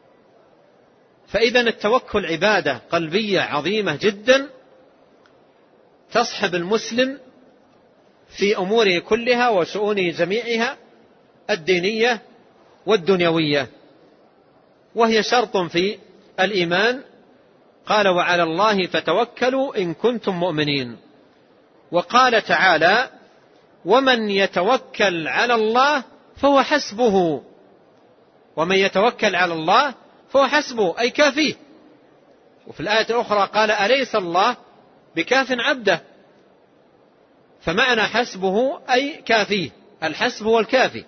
فإذا التوكل عبادة قلبية عظيمة جدا، تصحب المسلم في أموره كلها وشؤونه جميعها الدينية والدنيوية، وهي شرط في الإيمان. قال وعلى الله فتوكلوا إن كنتم مؤمنين. وقال تعالى ومن يتوكل على الله فهو حسبه. ومن يتوكل على الله فهو حسبه أي كافيه. وفي الآية الأخرى قال أليس الله بكاف عبده. فمعنى حسبه أي كافيه، الحسب هو الكافي.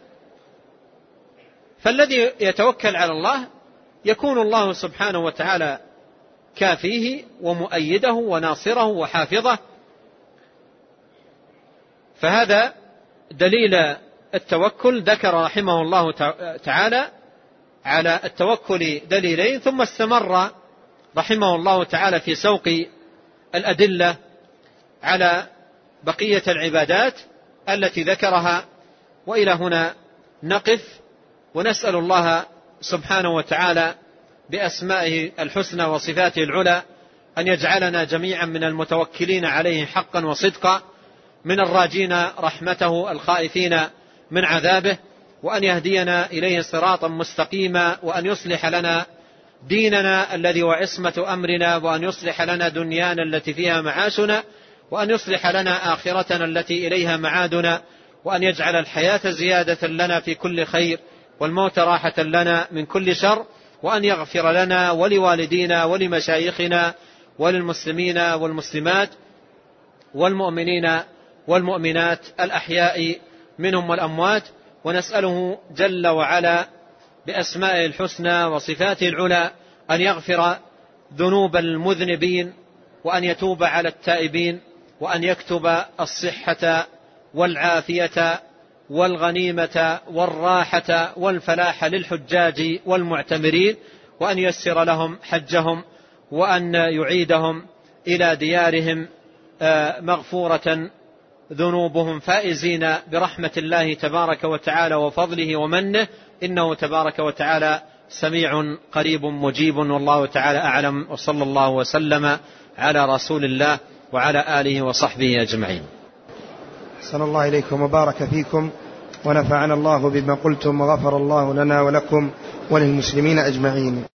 فالذي يتوكل على الله يكون الله سبحانه وتعالى كافيه ومؤيده وناصره وحافظه. فهذا دليل التوكل. ذكر رحمه الله تعالى على التوكل دليلين، ثم استمر رحمه الله تعالى في سوق الأدلة على بقية العبادات التي ذكرها. وإلى هنا نقف، ونسأل الله سبحانه وتعالى بأسمائه الحسنى وصفاته العلى أن يجعلنا جميعا من المتوكلين عليه حقا وصدقا، من الراجين رحمته الخائفين من عذابه، وأن يهدينا إليه صراطا مستقيما، وأن يصلح لنا ديننا الذي هو عصمة أمرنا، وأن يصلح لنا دنيانا التي فيها معاشنا، وأن يصلح لنا آخرتنا التي إليها معادنا، وأن يجعل الحياة زيادة لنا في كل خير والموت راحة لنا من كل شر، وأن يغفر لنا ولوالدينا ولمشايخنا وللمسلمين والمسلمات والمؤمنين والمؤمنات الأحياء منهم والأموات. ونسأله جل وعلا بأسمائه الحسنى وصفاته العلى أن يغفر ذنوب المذنبين، وأن يتوب على التائبين، وأن يكتب الصحة والعافية والغنيمة والراحة والفلاح للحجاج والمعتمرين، وأن ييسر لهم حجهم، وأن يعيدهم إلى ديارهم مغفورة ذنوبهم فائزين برحمة الله تبارك وتعالى وفضله ومنه، إنه تبارك وتعالى سميع قريب مجيب. والله تعالى أعلم، وصلى الله وسلم على رسول الله وعلى آله وصحبه أجمعين. أحسن الله إليكم وبارك فيكم، ونفعنا الله بما قلتم، وغفر الله لنا ولكم وللمسلمين أجمعين.